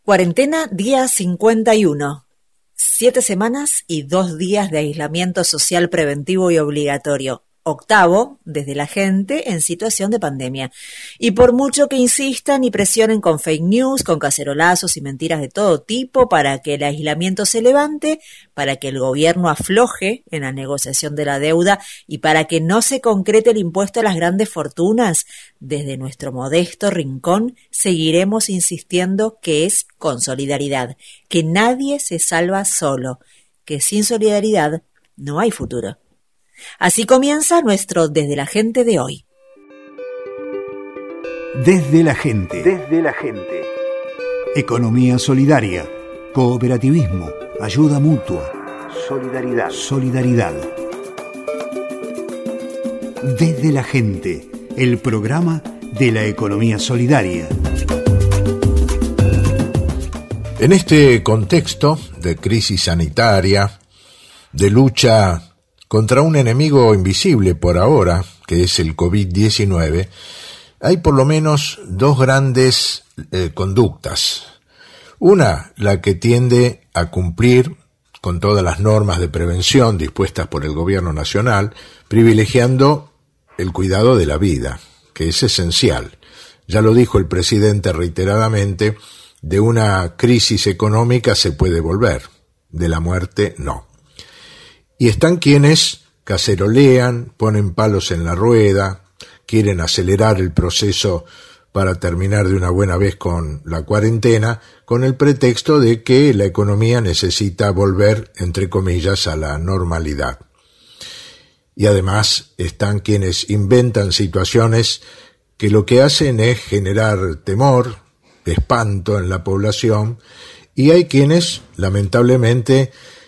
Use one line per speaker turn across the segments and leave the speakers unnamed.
Cuarentena día 51. 7 semanas y 2 días de aislamiento social preventivo y obligatorio. Octavo, desde la gente en situación de pandemia. Y por mucho que insistan y presionen con fake news, con cacerolazos y mentiras de todo tipo para que el aislamiento se levante, para que el gobierno afloje en la negociación de la deuda y para que no se concrete el impuesto a las grandes fortunas, desde nuestro modesto rincón seguiremos insistiendo que es con solidaridad, que nadie se salva solo, que sin solidaridad no hay futuro. Así comienza nuestro Desde la Gente de hoy.
Desde la Gente. Desde la Gente. Economía solidaria, cooperativismo, ayuda mutua, solidaridad. Solidaridad. Desde la Gente, el programa de la economía solidaria.
En este contexto de crisis sanitaria, de lucha contra un enemigo invisible por ahora, que es el COVID-19, hay por lo menos dos grandes conductas. Una, la que tiende a cumplir con todas las normas de prevención dispuestas por el gobierno nacional, privilegiando el cuidado de la vida, que es esencial. Ya lo dijo el presidente reiteradamente, de una crisis económica se puede volver, de la muerte no. Y están quienes cacerolean, ponen palos en la rueda, quieren acelerar el proceso para terminar de una buena vez con la cuarentena, con el pretexto de que la economía necesita volver, entre comillas, a la normalidad. Y además están quienes inventan situaciones que lo que hacen es generar temor, espanto en la población, y hay quienes, lamentablemente,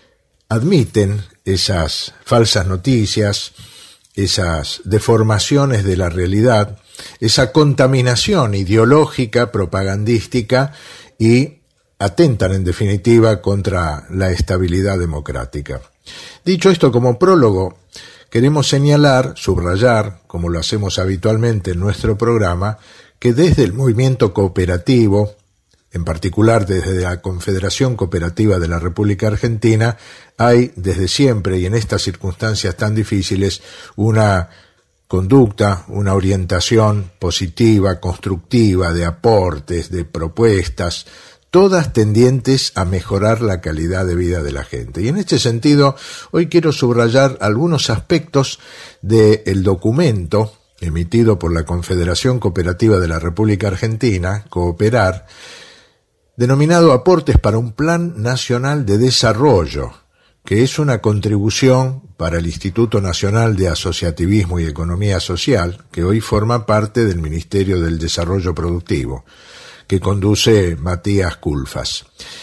admiten esas falsas noticias, esas deformaciones de la realidad, esa contaminación ideológica, propagandística, y atentan en definitiva contra la estabilidad democrática. Dicho esto como prólogo, queremos señalar, subrayar, como lo hacemos habitualmente en nuestro programa, que desde el movimiento cooperativo, en particular desde la Confederación Cooperativa de la República Argentina, hay desde siempre y en estas circunstancias tan difíciles una conducta, una orientación positiva, constructiva, de aportes, de propuestas, todas tendientes a mejorar la calidad de vida de la gente. Y en este sentido, hoy quiero subrayar algunos aspectos del documento emitido por la Confederación Cooperativa de la República Argentina, Cooperar, denominado Aportes para un Plan Nacional de Desarrollo, que es una contribución para el Instituto Nacional de Asociativismo y Economía Social, que hoy forma parte del Ministerio del Desarrollo Productivo, que conduce Matías Culfas.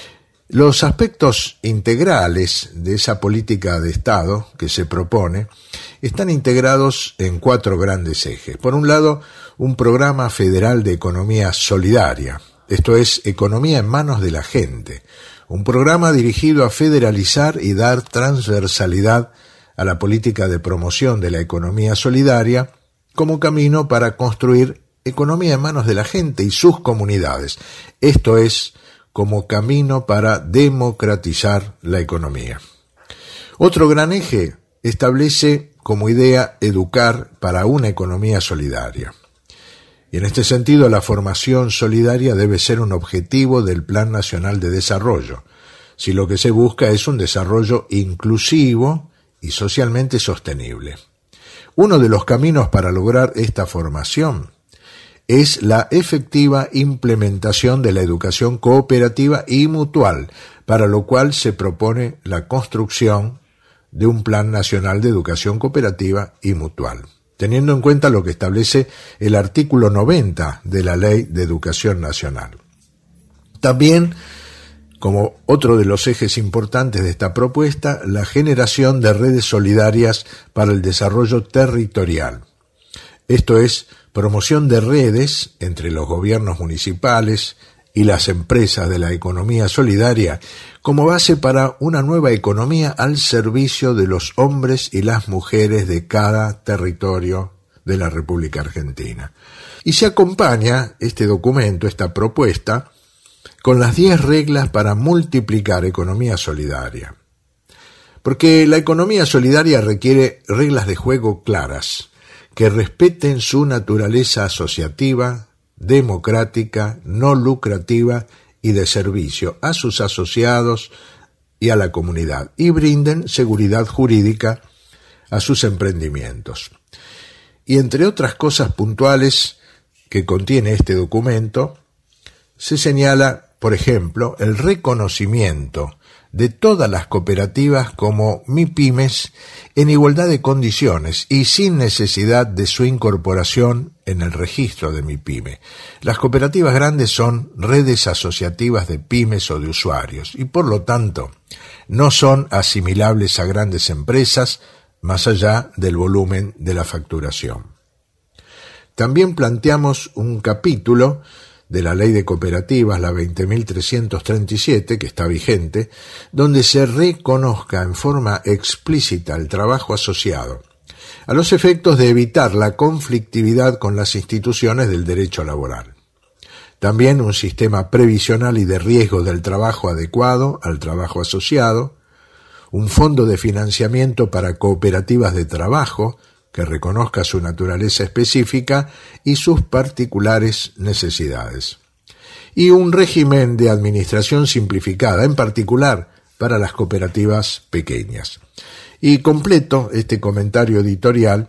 Los aspectos integrales de esa política de Estado que se propone están integrados en 4 grandes ejes. Por un lado, un programa federal de economía solidaria, esto es, economía en manos de la gente, un programa dirigido a federalizar y dar transversalidad a la política de promoción de la economía solidaria como camino para construir economía en manos de la gente y sus comunidades, esto es, como camino para democratizar la economía. Otro gran eje establece como idea educar para una economía solidaria. Y en este sentido, la formación solidaria debe ser un objetivo del Plan Nacional de Desarrollo, si lo que se busca es un desarrollo inclusivo y socialmente sostenible. Uno de los caminos para lograr esta formación es la efectiva implementación de la educación cooperativa y mutual, para lo cual se propone la construcción de un Plan Nacional de Educación Cooperativa y Mutual, teniendo en cuenta lo que establece el artículo 90 de la Ley de Educación Nacional. También, como otro de los ejes importantes de esta propuesta, la generación de redes solidarias para el desarrollo territorial. Esto es, promoción de redes entre los gobiernos municipales y las empresas de la economía solidaria como base para una nueva economía al servicio de los hombres y las mujeres de cada territorio de la República Argentina. Y se acompaña este documento, esta propuesta, con las 10 reglas para multiplicar economía solidaria. Porque la economía solidaria requiere reglas de juego claras, que respeten su naturaleza asociativa, democrática, no lucrativa y de servicio a sus asociados y a la comunidad, y brinden seguridad jurídica a sus emprendimientos. Y entre otras cosas puntuales que contiene este documento, se señala, por ejemplo, el reconocimiento de todas las cooperativas como MIPYMES en igualdad de condiciones y sin necesidad de su incorporación en el registro de MIPYME. Las cooperativas grandes son redes asociativas de pymes o de usuarios y por lo tanto no son asimilables a grandes empresas más allá del volumen de la facturación. También planteamos un capítulo de la Ley de Cooperativas, la 20.337, que está vigente, donde se reconozca en forma explícita el trabajo asociado, a los efectos de evitar la conflictividad con las instituciones del derecho laboral. También un sistema previsional y de riesgo del trabajo adecuado al trabajo asociado, un fondo de financiamiento para cooperativas de trabajo, que reconozca su naturaleza específica y sus particulares necesidades. Y un régimen de administración simplificada, en particular para las cooperativas pequeñas. Y completo este comentario editorial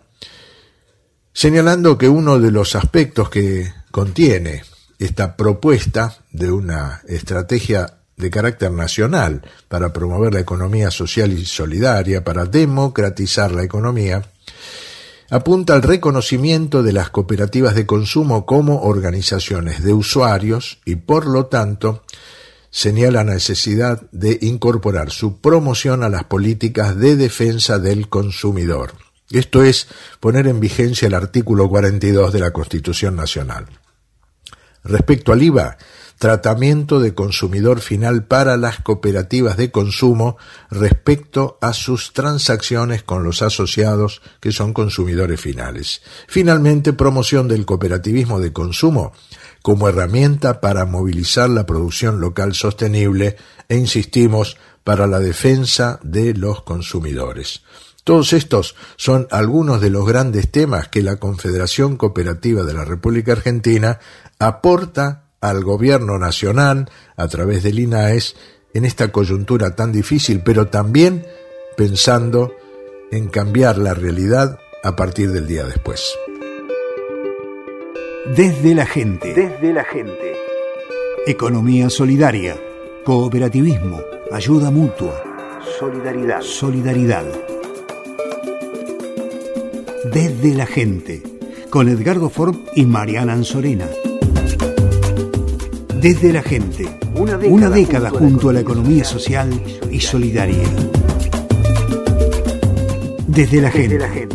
señalando que uno de los aspectos que contiene esta propuesta de una estrategia de carácter nacional para promover la economía social y solidaria, para democratizar la economía, apunta al reconocimiento de las cooperativas de consumo como organizaciones de usuarios y, por lo tanto, señala la necesidad de incorporar su promoción a las políticas de defensa del consumidor. Esto es, poner en vigencia el artículo 42 de la Constitución Nacional. Respecto al IVA, tratamiento de consumidor final para las cooperativas de consumo respecto a sus transacciones con los asociados que son consumidores finales. Finalmente, promoción del cooperativismo de consumo como herramienta para movilizar la producción local sostenible e, insistimos, para la defensa de los consumidores. Todos estos son algunos de los grandes temas que la Confederación Cooperativa de la República Argentina aporta al gobierno nacional a través del INAES en esta coyuntura tan difícil, pero también pensando en cambiar la realidad a partir del día después.
Desde la gente. Desde la gente. Economía solidaria, cooperativismo, ayuda mutua, solidaridad. Solidaridad. Desde la gente, con Edgardo Form y Mariana Anzorena. Desde la gente, una década junto a la economía social y solidaria. Desde la gente.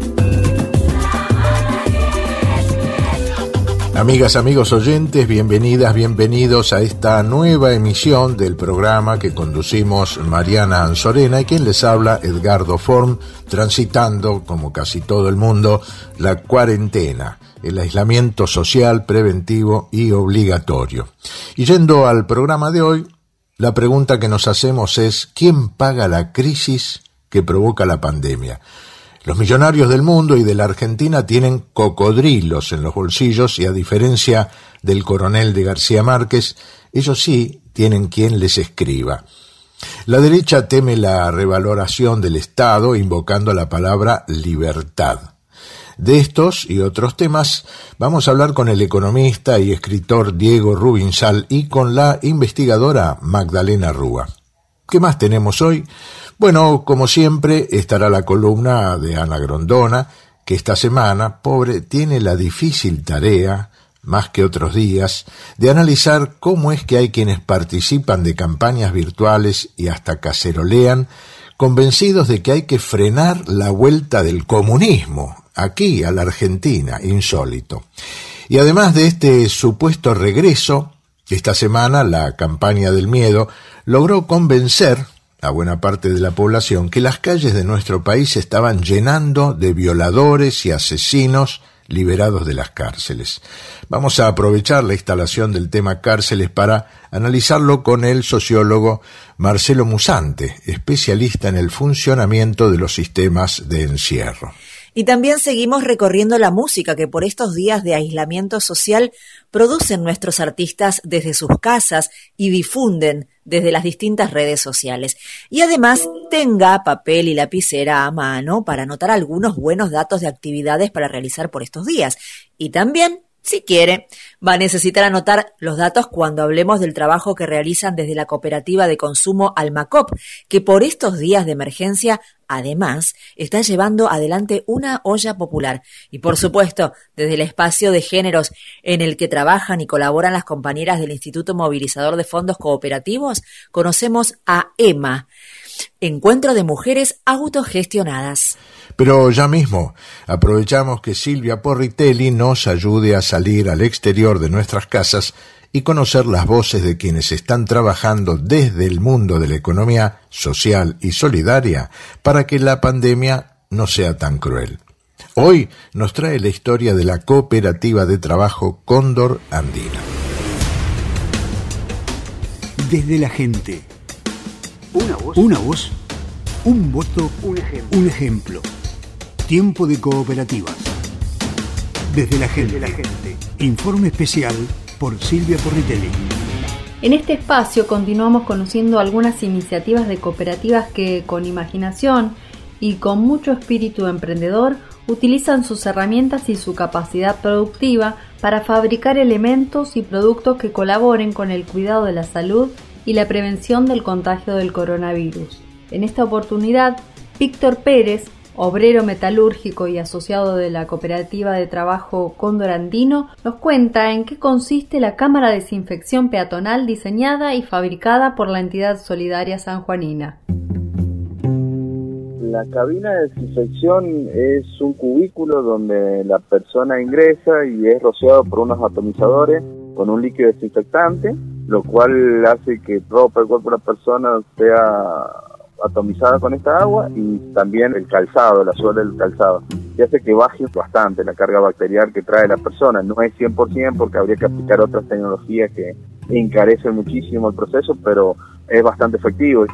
Amigas, amigos oyentes, bienvenidas, bienvenidos a esta nueva emisión del programa que conducimos Mariana Anzorena y quien les habla, Edgardo Form, transitando, como casi todo el mundo, la cuarentena, el aislamiento social, preventivo y obligatorio. Y yendo al programa de hoy, la pregunta que nos hacemos es: ¿quién paga la crisis que provoca la pandemia? Los millonarios del mundo y de la Argentina tienen cocodrilos en los bolsillos y, a diferencia del coronel de García Márquez, ellos sí tienen quien les escriba. La derecha teme la revaloración del Estado invocando la palabra libertad. De estos y otros temas vamos a hablar con el economista y escritor Diego Rubinsal y con la investigadora Magdalena Rúa. ¿Qué más tenemos hoy? Bueno, como siempre, estará la columna de Ana Grondona, que esta semana, pobre, tiene la difícil tarea, más que otros días, de analizar cómo es que hay quienes participan de campañas virtuales y hasta cacerolean, convencidos de que hay que frenar la vuelta del comunismo, aquí a la Argentina, insólito. Y además de este supuesto regreso, esta semana la campaña del miedo logró convencer a buena parte de la población que las calles de nuestro país se estaban llenando de violadores y asesinos liberados de las cárceles. Vamos a aprovechar la instalación del tema cárceles para analizarlo con el sociólogo Marcelo Musante, especialista en el funcionamiento de los sistemas de encierro.
Y también seguimos recorriendo la música que por estos días de aislamiento social producen nuestros artistas desde sus casas y difunden desde las distintas redes sociales. Y además tenga papel y lapicera a mano para anotar algunos buenos datos de actividades para realizar por estos días. Y también, si quiere, va a necesitar anotar los datos cuando hablemos del trabajo que realizan desde la cooperativa de consumo Almacop, que por estos días de emergencia, además, está llevando adelante una olla popular. Y por supuesto, desde el espacio de géneros en el que trabajan y colaboran las compañeras del Instituto Movilizador de Fondos Cooperativos, conocemos a EMA, Encuentro de Mujeres Autogestionadas.
Pero ya mismo aprovechamos que Silvia Porritelli nos ayude a salir al exterior de nuestras casas y conocer las voces de quienes están trabajando desde el mundo de la economía social y solidaria para que la pandemia no sea tan cruel. Hoy nos trae la historia de la cooperativa de trabajo Cóndor Andino.
Desde la gente. Una voz, un voto, un ejemplo. Tiempo de cooperativas. Desde la gente. Informe especial por Silvia Porritelli.
En este espacio continuamos conociendo algunas iniciativas de cooperativas que, con imaginación y con mucho espíritu emprendedor, utilizan sus herramientas y su capacidad productiva para fabricar elementos y productos que colaboren con el cuidado de la salud y la prevención del contagio del coronavirus. En esta oportunidad, Víctor Pérez, obrero metalúrgico y asociado de la cooperativa de trabajo Cóndor Andino, nos cuenta en qué consiste la cámara de desinfección peatonal diseñada y fabricada por la entidad solidaria sanjuanina.
La cabina de desinfección es un cubículo donde la persona ingresa y es rociado por unos atomizadores con un líquido desinfectante, lo cual hace que ropa el cuerpo de la persona sea atomizada con esta agua, y también el calzado, la suela del calzado, y hace que baje bastante la carga bacterial que trae la persona. No es 100% porque habría que aplicar otras tecnologías que encarecen muchísimo el proceso, pero es bastante efectivo.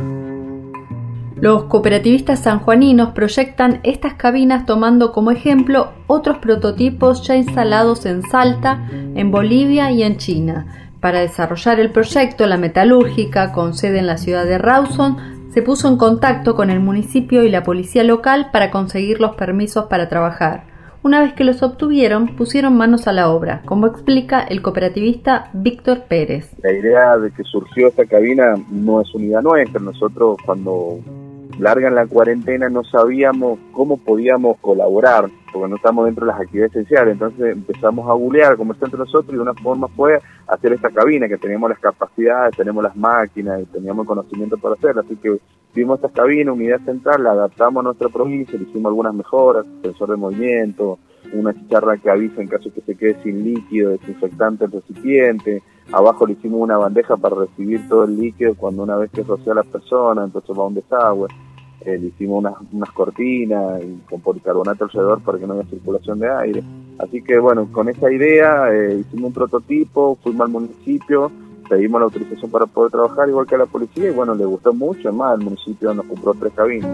Los cooperativistas sanjuaninos proyectan estas cabinas tomando como ejemplo otros prototipos ya instalados en Salta, en Bolivia y en China. Para desarrollar el proyecto, la metalúrgica, con sede en la ciudad de Rawson, se puso en contacto con el municipio y la policía local para conseguir los permisos para trabajar. Una vez que los obtuvieron, pusieron manos a la obra, como explica el cooperativista Víctor Pérez.
La idea de que surgió esta cabina no es unidad nuestra. Nosotros, cuando largan la cuarentena, no sabíamos cómo podíamos colaborar, porque no estamos dentro de las actividades esenciales. Entonces empezamos a bulear, a conversar entre nosotros, y una forma fue hacer esta cabina, que teníamos las capacidades, tenemos las máquinas y teníamos el conocimiento para hacerla. Así que vimos esta cabina, unidad central, la adaptamos a nuestra provincia, le hicimos algunas mejoras, sensor de movimiento, una chicharra que avisa en caso de que se quede sin líquido, desinfectante el recipiente. Abajo le hicimos una bandeja para recibir todo el líquido cuando una vez que rocea a la persona, entonces va a un desagüe. Le hicimos unas cortinas y con policarbonato alrededor para que no haya circulación de aire. Así que bueno, con esa idea hicimos un prototipo, fuimos al municipio, pedimos la autorización para poder trabajar igual que a la policía, y bueno, le gustó mucho. Además, el municipio nos compró 3 cabinas.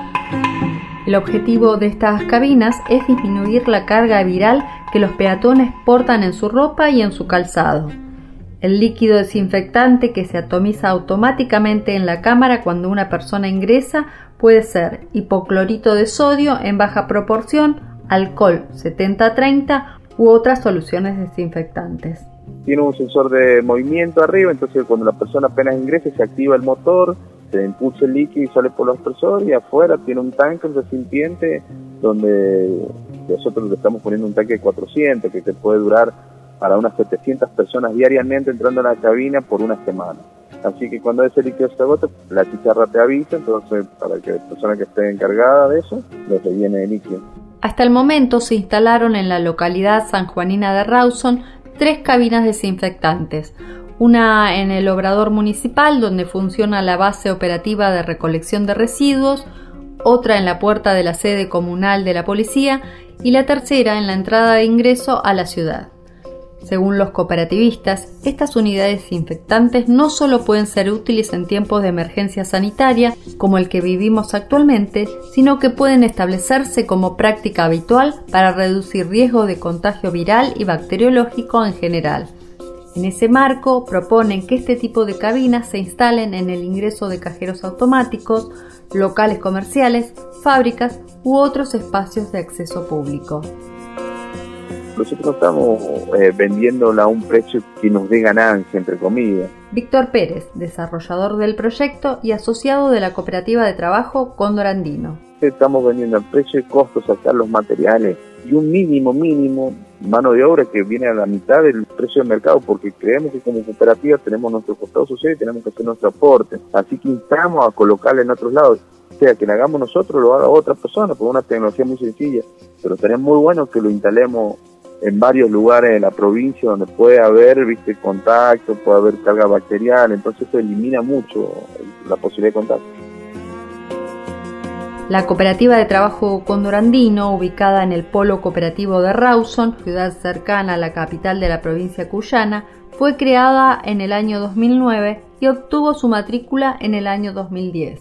El objetivo de estas cabinas es disminuir la carga viral que los peatones portan en su ropa y en su calzado. El líquido desinfectante que se atomiza automáticamente en la cámara cuando una persona ingresa puede ser hipoclorito de sodio en baja proporción, alcohol 70-30 u otras soluciones desinfectantes.
Tiene un sensor de movimiento arriba, entonces cuando la persona apenas ingresa se activa el motor, se impulsa el líquido y sale por los aspersores, y afuera tiene un tanque, un recipiente, donde nosotros le estamos poniendo un tanque de 400 que te puede durar para unas 700 personas diariamente entrando a la cabina por una semana. Así que cuando ese líquido se agota, la chicharra te avisa, entonces para que la persona que esté encargada de eso lo rellene de líquido.
Hasta el momento se instalaron en la localidad sanjuanina de Rawson 3 cabinas desinfectantes. Una en el Obrador Municipal, donde funciona la base operativa de recolección de residuos, otra en la puerta de la sede comunal de la policía y la tercera en la entrada de ingreso a la ciudad. Según los cooperativistas, estas unidades desinfectantes no solo pueden ser útiles en tiempos de emergencia sanitaria, como el que vivimos actualmente, sino que pueden establecerse como práctica habitual para reducir riesgo de contagio viral y bacteriológico en general. En ese marco, proponen que este tipo de cabinas se instalen en el ingreso de cajeros automáticos, locales comerciales, fábricas u otros espacios de acceso público.
Nosotros estamos vendiéndola a un precio que nos dé ganancia, entre comillas.
Víctor Pérez, desarrollador del proyecto y asociado de la cooperativa de trabajo Cóndor Andino.
Estamos vendiendo al precio de costo, sacar los materiales y un mínimo mano de obra que viene a la mitad del precio del mercado, porque creemos que como cooperativa tenemos nuestro costado social y tenemos que hacer nuestro aporte. Así que instamos a colocarla en otros lados. O sea, que la hagamos nosotros, lo haga otra persona, por una tecnología muy sencilla. Pero estaría muy bueno que lo instalemos en varios lugares de la provincia donde puede haber, contacto, puede haber carga bacterial, entonces esto elimina mucho la posibilidad de contacto.
La cooperativa de trabajo Cóndor Andino, ubicada en el polo cooperativo de Rawson, ciudad cercana a la capital de la provincia cuyana, fue creada en el año 2009 y obtuvo su matrícula en el año 2010.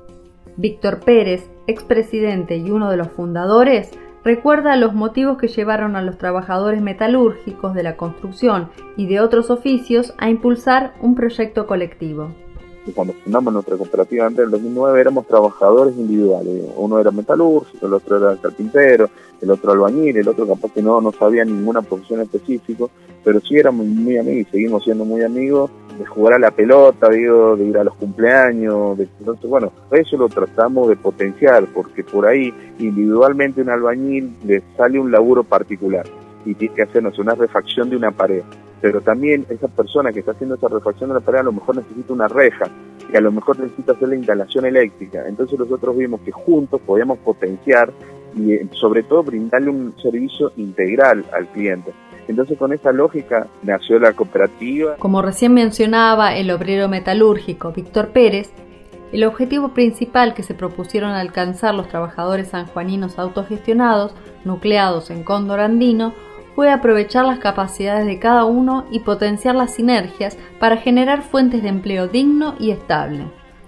Víctor Pérez, expresidente y uno de los fundadores, recuerda los motivos que llevaron a los trabajadores metalúrgicos de la construcción y de otros oficios a impulsar un proyecto colectivo.
Cuando fundamos nuestra cooperativa antes del 2009 éramos trabajadores individuales. Uno era metalúrgico, el otro era carpintero, el otro albañil, el otro capaz que no sabía ninguna profesión específica, pero sí éramos muy amigos y seguimos siendo muy amigos de jugar a la pelota, de ir a los cumpleaños. Entonces, bueno, eso lo tratamos de potenciar, porque por ahí individualmente un albañil le sale un laburo particular y tiene que hacernos una refacción de una pared. Pero también esa persona que está haciendo esa refacción de la pared a lo mejor necesita una reja y a lo mejor necesita hacer la instalación eléctrica. Entonces nosotros vimos que juntos podíamos potenciar y sobre todo brindarle un servicio integral al cliente. Entonces con esa lógica nació la cooperativa.
Como recién mencionaba el obrero metalúrgico Víctor Pérez, el objetivo principal que se propusieron alcanzar los trabajadores sanjuaninos autogestionados, nucleados en Cóndor Andino, fue aprovechar las capacidades de cada uno y potenciar las sinergias para generar fuentes de empleo digno y estable.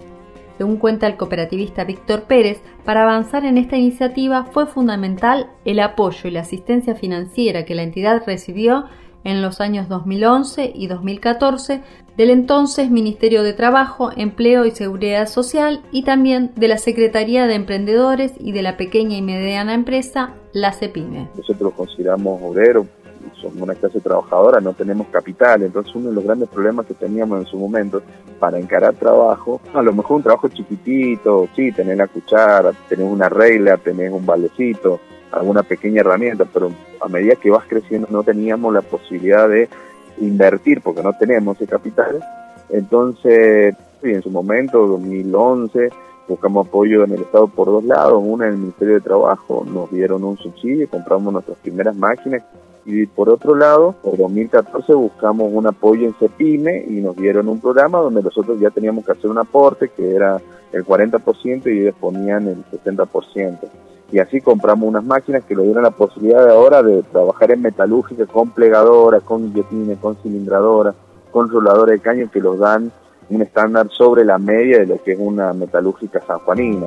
Según cuenta el cooperativista Víctor Pérez, para avanzar en esta iniciativa fue fundamental el apoyo y la asistencia financiera que la entidad recibió en los años 2011 y 2014 del entonces Ministerio de Trabajo, Empleo y Seguridad Social y también de la Secretaría de Emprendedores y de la Pequeña y Mediana Empresa, la CEPYME.
Nosotros consideramos obreros, somos una clase trabajadora, no tenemos capital, entonces uno de los grandes problemas que teníamos en su momento para encarar trabajo, a lo mejor un trabajo chiquitito, sí, tenés la cuchara, tenés una regla, tenés un baldecito, alguna pequeña herramienta, pero a medida que vas creciendo no teníamos la posibilidad de invertir porque no tenemos ese capital. Entonces, en su momento, 2011, buscamos apoyo en el Estado por dos lados, una en el Ministerio de Trabajo, nos dieron un subsidio, compramos nuestras primeras máquinas, y por otro lado, por 2014 buscamos un apoyo en CEPYME y nos dieron un programa donde nosotros ya teníamos que hacer un aporte que era el 40% y ellos ponían el 60%. Y así compramos unas máquinas que nos dieron la posibilidad de ahora de trabajar en metalúrgica con plegadora, con guillotines, con cilindradora, con roladora de caño que los dan un estándar sobre la media de lo que es una metalúrgica sanjuanina.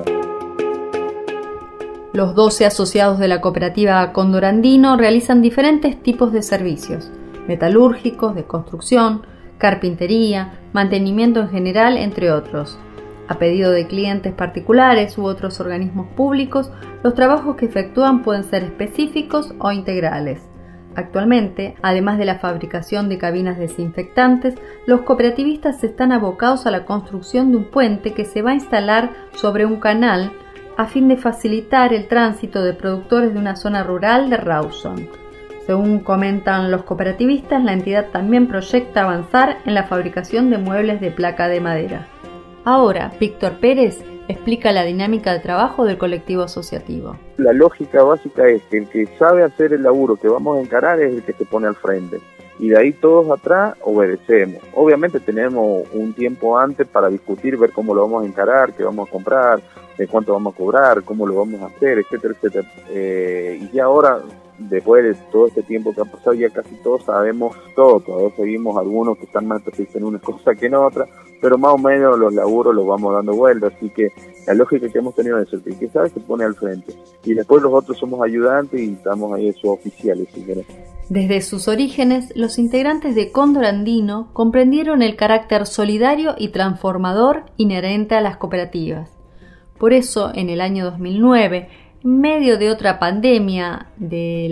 Los 12 asociados de la cooperativa Cóndor Andino realizan diferentes tipos de servicios: metalúrgicos, de construcción, carpintería, mantenimiento en general, entre otros. A pedido de clientes particulares u otros organismos públicos, los trabajos que efectúan pueden ser específicos o integrales. Actualmente, además de la fabricación de cabinas desinfectantes, los cooperativistas están abocados a la construcción de un puente que se va a instalar sobre un canal a fin de facilitar el tránsito de productores de una zona rural de Rawson. Según comentan los cooperativistas, la entidad también proyecta avanzar en la fabricación de muebles de placa de madera. Ahora, Víctor Pérez explica la dinámica de trabajo del colectivo asociativo.
La lógica básica es que el que sabe hacer el laburo que vamos a encarar es el que se pone al frente. y de ahí todos atrás obedecemos. Obviamente tenemos un tiempo antes para discutir, ver cómo lo vamos a encarar, qué vamos a comprar, de cuánto vamos a cobrar, cómo lo vamos a hacer, etcétera, etcétera. Y ya ahora, después de todo este tiempo que ha pasado, ya casi todos sabemos todo. Todavía seguimos algunos que están más especializados en una cosa que en otra, pero más o menos los laburos los vamos dando vuelta. Así que la lógica que hemos tenido es el que sabe se pone al frente. Y después los otros somos ayudantes y estamos ahí sus oficiales, si querés.
Desde sus orígenes, los integrantes de Cóndor Andino comprendieron el carácter solidario y transformador inherente a las cooperativas. Por eso, en el año 2009, en medio de otra pandemia, de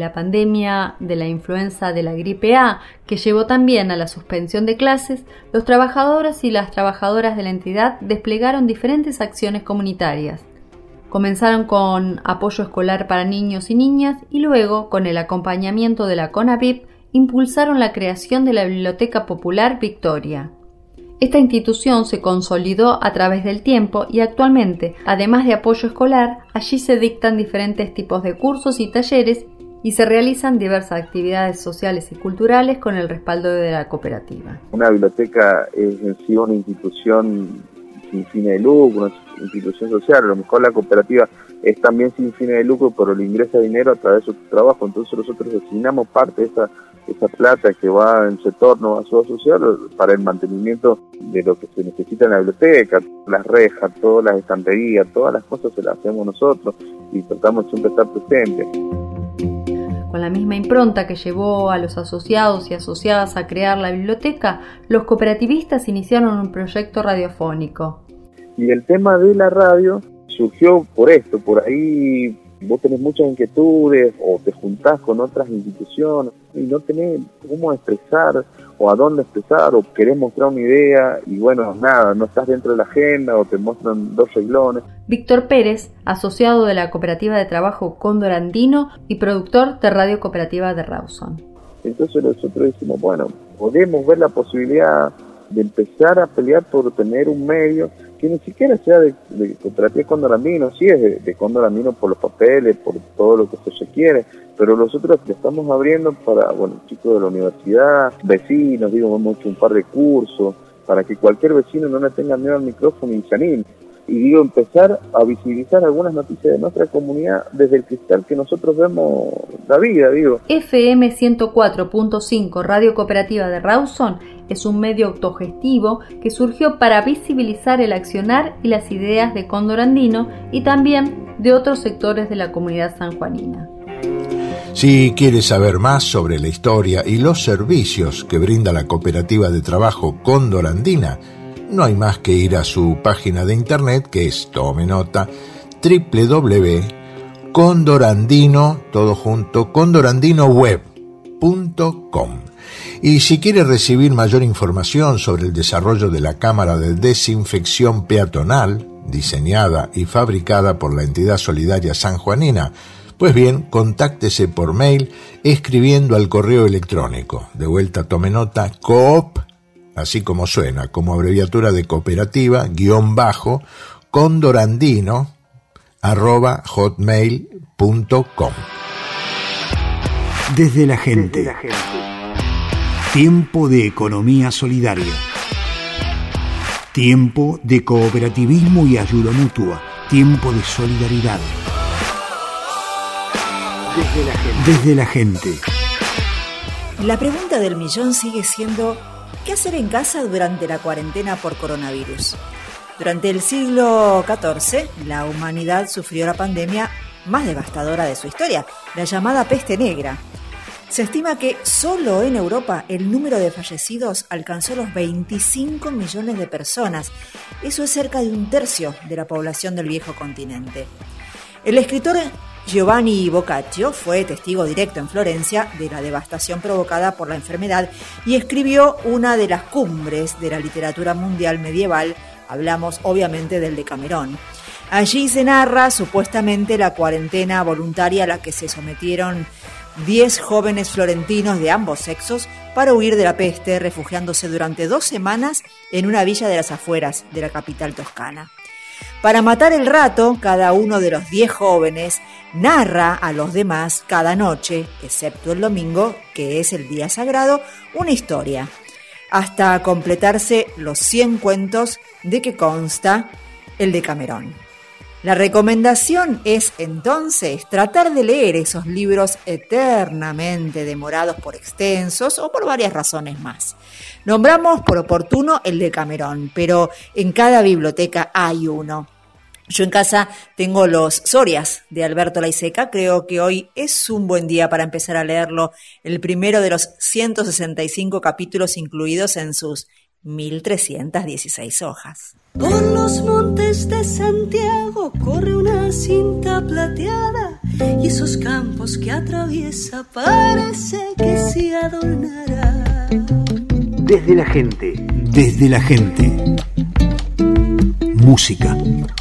la influenza de la gripe A, que llevó también a la suspensión de clases, los trabajadores y las trabajadoras de la entidad desplegaron diferentes acciones comunitarias. Comenzaron con apoyo escolar para niños y niñas y luego, con el acompañamiento de la CONAVIP, impulsaron la creación de la Biblioteca Popular Victoria. Esta institución se consolidó a través del tiempo y actualmente, además de apoyo escolar, allí se dictan diferentes tipos de cursos y talleres y se realizan diversas actividades sociales y culturales con el respaldo de la cooperativa.
Una biblioteca es en sí una institución sin fines de lucro, una institución social. A lo mejor la cooperativa es también sin fines de lucro, pero le ingresa dinero a través de su trabajo. Entonces nosotros destinamos parte de esa plata que va en su torno a su social para el mantenimiento de lo que se necesita en la biblioteca, las rejas, todas las estanterías, todas las cosas se las hacemos nosotros y tratamos siempre de estar presentes.
Con la misma impronta que llevó a los asociados y asociadas a crear la biblioteca, los cooperativistas iniciaron un proyecto radiofónico.
Y el tema de la radio surgió por esto, por ahí vos tenés muchas inquietudes o te juntás con otras instituciones y no tenés cómo expresar o a dónde expresar o querés mostrar una idea y bueno, nada, no estás dentro de la agenda o te muestran 2 reglones.
Víctor Pérez, asociado de la cooperativa de trabajo Cóndor Andino y productor de Radio Cooperativa de Rawson.
Entonces nosotros decimos, bueno, podemos ver la posibilidad de empezar a pelear por tener un medio que ni siquiera sea de cooperativa Cóndor Andino, sí es de Cóndor Andino por los papeles, por todo lo que se requiere, pero nosotros le estamos abriendo para, bueno, chicos de la universidad, vecinos, hemos hecho un par de cursos, para que cualquier vecino no le tenga miedo al micrófono y se anime. Y empezar a visibilizar algunas noticias de nuestra comunidad desde el cristal que nosotros vemos la vida,
FM 104.5 Radio Cooperativa de Rawson es un medio autogestivo que surgió para visibilizar el accionar y las ideas de Cóndor Andino y también de otros sectores de la comunidad sanjuanina.
Si quieres saber más sobre la historia y los servicios que brinda la cooperativa de trabajo Cóndor Andina, no hay más que ir a su página de internet, que es, tome nota, www.condorandinoweb.com. Y si quiere recibir mayor información sobre el desarrollo de la cámara de desinfección peatonal, diseñada y fabricada por la entidad solidaria sanjuanina, pues bien, contáctese por mail escribiendo al correo electrónico. De vuelta, tome nota, coop, así como suena, como abreviatura de cooperativa, _condorandino@hotmail.com.
Desde la gente. Tiempo de economía solidaria. Tiempo de cooperativismo y ayuda mutua. Tiempo de solidaridad. Desde la gente.
La pregunta del millón sigue siendo: ¿qué hacer en casa durante la cuarentena por coronavirus? Durante el siglo XIV, la humanidad sufrió la pandemia más devastadora de su historia, la llamada peste negra. Se estima que solo en Europa el número de fallecidos alcanzó los 25 millones de personas. Eso es cerca de 1/3 de la población del viejo continente. El escritor Giovanni Boccaccio fue testigo directo en Florencia de la devastación provocada por la enfermedad y escribió una de las cumbres de la literatura mundial medieval. Hablamos obviamente del Decamerón. Allí se narra supuestamente la cuarentena voluntaria a la que se sometieron 10 jóvenes florentinos de ambos sexos para huir de la peste, refugiándose durante 2 semanas en una villa de las afueras de la capital toscana. Para matar el rato, cada uno de los 10 jóvenes narra a los demás cada noche, excepto el domingo, que es el día sagrado, una historia, hasta completarse los 100 cuentos de que consta el Decamerón. La recomendación es entonces tratar de leer esos libros eternamente demorados por extensos o por varias razones más. Nombramos por oportuno el Decamerón, pero en cada biblioteca hay uno. Yo en casa tengo los Sorias de Alberto Laiseca. Creo que hoy es un buen día para empezar a leerlo, el primero de los 165 capítulos incluidos en sus 1316 hojas.
Por los montes de Santiago corre una cinta plateada y esos campos que atraviesa parece que se adornará.
Desde la gente. Música.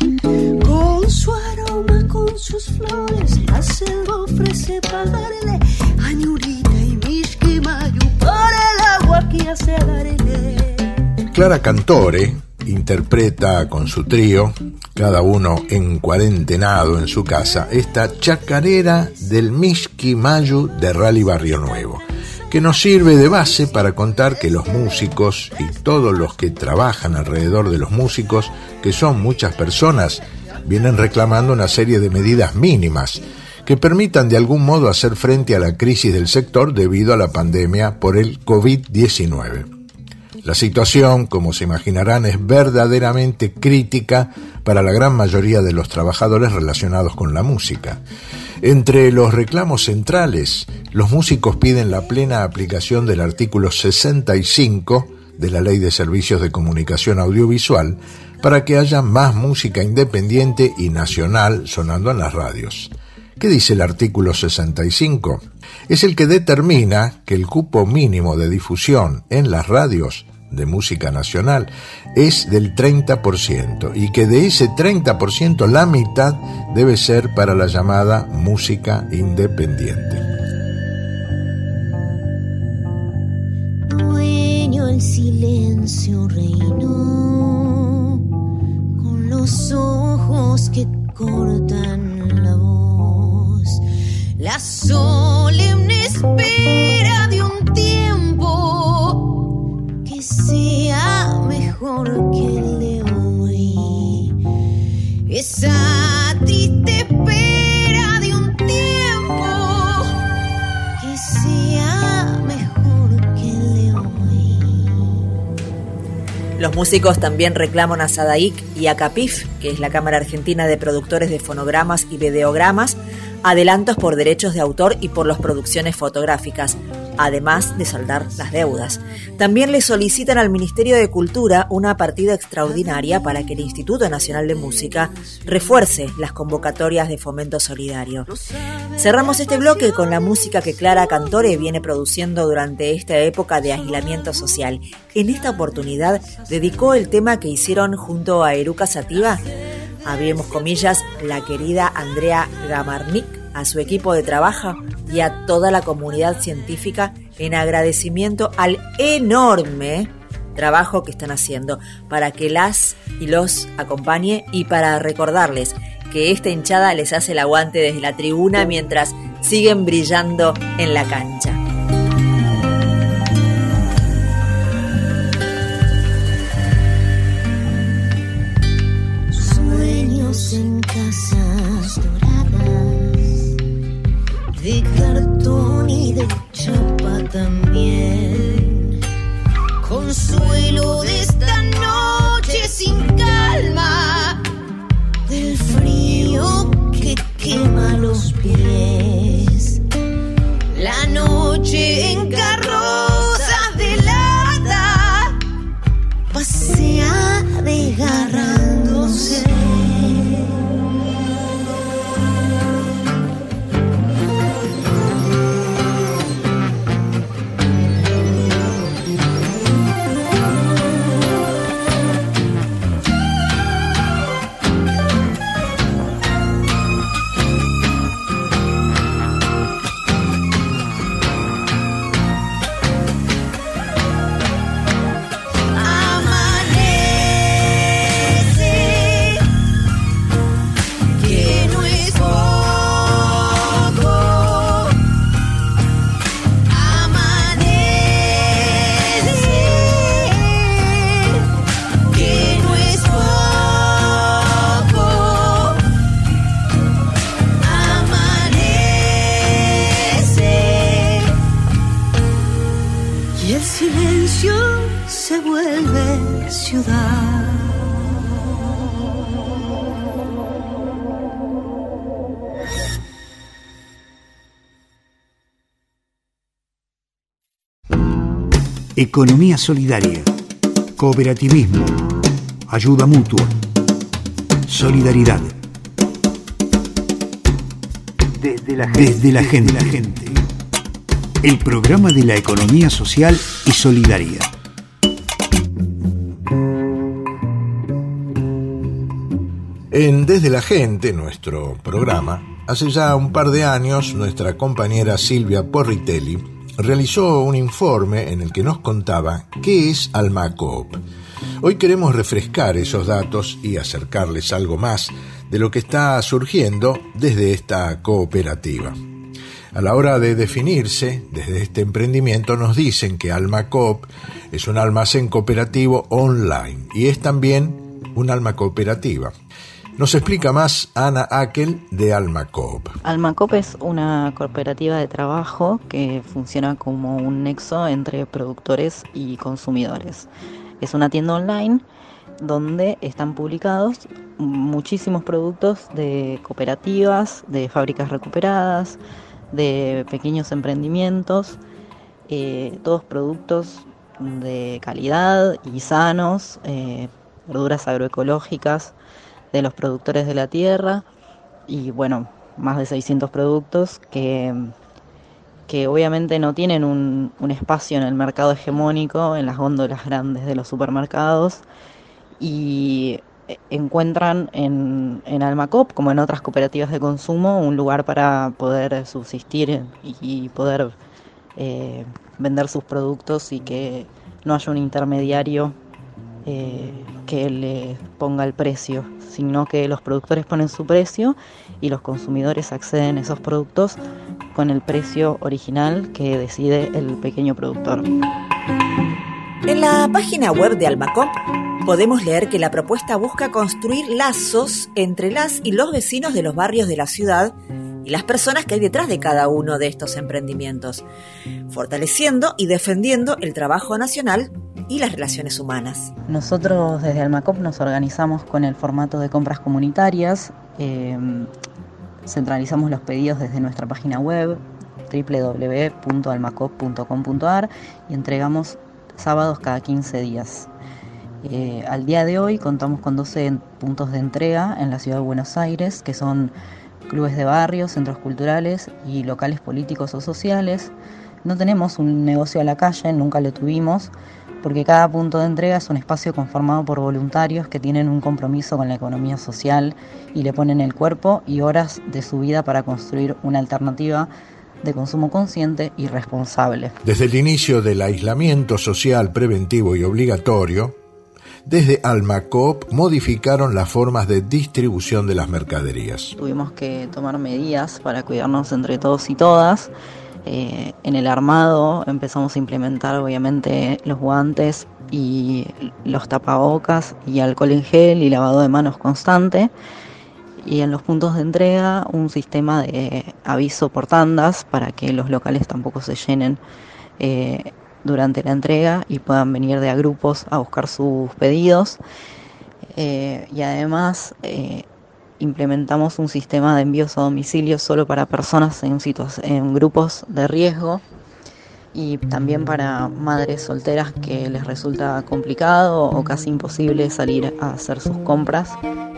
Con su aroma, con sus flores, la selva ofrece pagarle a Ñurita y Mishki Mayu por el agua que hace darle.
Clara Cantore interpreta con su trío, cada uno encuarentenado en su casa, esta chacarera del Mishki Mayu de Rally Barrio Nuevo, que nos sirve de base para contar que los músicos y todos los que trabajan alrededor de los músicos, que son muchas personas, vienen reclamando una serie de medidas mínimas que permitan de algún modo hacer frente a la crisis del sector debido a la pandemia por el COVID-19. La situación, como se imaginarán, es verdaderamente crítica para la gran mayoría de los trabajadores relacionados con la música. Entre los reclamos centrales, los músicos piden la plena aplicación del artículo 65 de la Ley de Servicios de Comunicación Audiovisual para que haya más música independiente y nacional sonando en las radios. ¿Qué dice el artículo 65? Es el que determina que el cupo mínimo de difusión en las radios de música nacional es del 30% y que de ese 30% la mitad debe ser para la llamada música independiente.
Dueño el silencio reinó con los ojos que cortan la voz, la solemne espera de un tiempo que sea mejor que el de hoy, esa triste espera de un tiempo que sea mejor que el de hoy.
Los músicos también reclaman a SADAIC y a CAPIF, que es la Cámara Argentina de Productores de Fonogramas y Videogramas, adelantos por derechos de autor y por las producciones fotográficas, además de saldar las deudas. También le solicitan al Ministerio de Cultura una partida extraordinaria para que el Instituto Nacional de Música refuerce las convocatorias de fomento solidario. Cerramos este bloque con la música que Clara Cantore viene produciendo durante esta época de aislamiento social. En esta oportunidad dedicó el tema que hicieron junto a Eruca Sativa, abrimos comillas, la querida Andrea Gamarnik, a su equipo de trabajo y a toda la comunidad científica en agradecimiento al enorme trabajo que están haciendo para que las y los acompañe y para recordarles que esta hinchada les hace el aguante desde la tribuna mientras siguen brillando en la cancha.
En casas doradas de cartón y de chapa también, consuelo de esta noche sin calma, del frío que quema los pies, la noche
Economía solidaria, cooperativismo, ayuda mutua, solidaridad. Desde la gente. El programa de la economía social y solidaria.
En Desde la Gente, nuestro programa, hace ya un par de años, nuestra compañera Silvia Porritelli realizó un informe en el que nos contaba qué es Almacoop. Hoy queremos refrescar esos datos y acercarles algo más de lo que está surgiendo desde esta cooperativa. A la hora de definirse, desde este emprendimiento nos dicen que Almacoop es un almacén cooperativo online y es también un alma cooperativa. Nos explica más Ana Akel de Almacoop.
Almacoop es una cooperativa de trabajo que funciona como un nexo entre productores y consumidores. Es una tienda online donde están publicados muchísimos productos de cooperativas, de fábricas recuperadas, de pequeños emprendimientos, todos productos de calidad y sanos, verduras agroecológicas de los productores de la tierra y bueno, más de 600 productos que obviamente no tienen un espacio en el mercado hegemónico, en las góndolas grandes de los supermercados, y encuentran en Almacoop, como en otras cooperativas de consumo, un lugar para poder subsistir y poder vender sus productos y que no haya un intermediario que le ponga el precio, sino que los productores ponen su precio y los consumidores acceden a esos productos con el precio original que decide el pequeño productor.
En la página web de Almacoop podemos leer que la propuesta busca construir lazos entre las y los vecinos de los barrios de la ciudad y las personas que hay detrás de cada uno de estos emprendimientos, fortaleciendo y defendiendo el trabajo nacional y las relaciones humanas.
Nosotros desde Almacoop nos organizamos con el formato de compras comunitarias, centralizamos los pedidos desde nuestra página web www.almacoop.com.ar y entregamos sábados cada 15 días. Al día de hoy contamos con 12 puntos de entrega en la ciudad de Buenos Aires, que son clubes de barrios, centros culturales y locales políticos o sociales. No tenemos un negocio a la calle, nunca lo tuvimos, porque cada punto de entrega es un espacio conformado por voluntarios que tienen un compromiso con la economía social y le ponen el cuerpo y horas de su vida para construir una alternativa de consumo consciente y responsable.
Desde el inicio del aislamiento social preventivo y obligatorio, desde Almacoop modificaron las formas de distribución de las mercaderías.
Tuvimos que tomar medidas para cuidarnos entre todos y todas. En el armado empezamos a implementar obviamente los guantes y los tapabocas y alcohol en gel y lavado de manos constante, y en los puntos de entrega un sistema de aviso por tandas para que los locales tampoco se llenen durante la entrega y puedan venir de a grupos a buscar sus pedidos, y además implementamos un sistema de envíos a domicilio solo para personas en grupos de riesgo y también para madres solteras que les resulta complicado o casi imposible salir a hacer sus compras.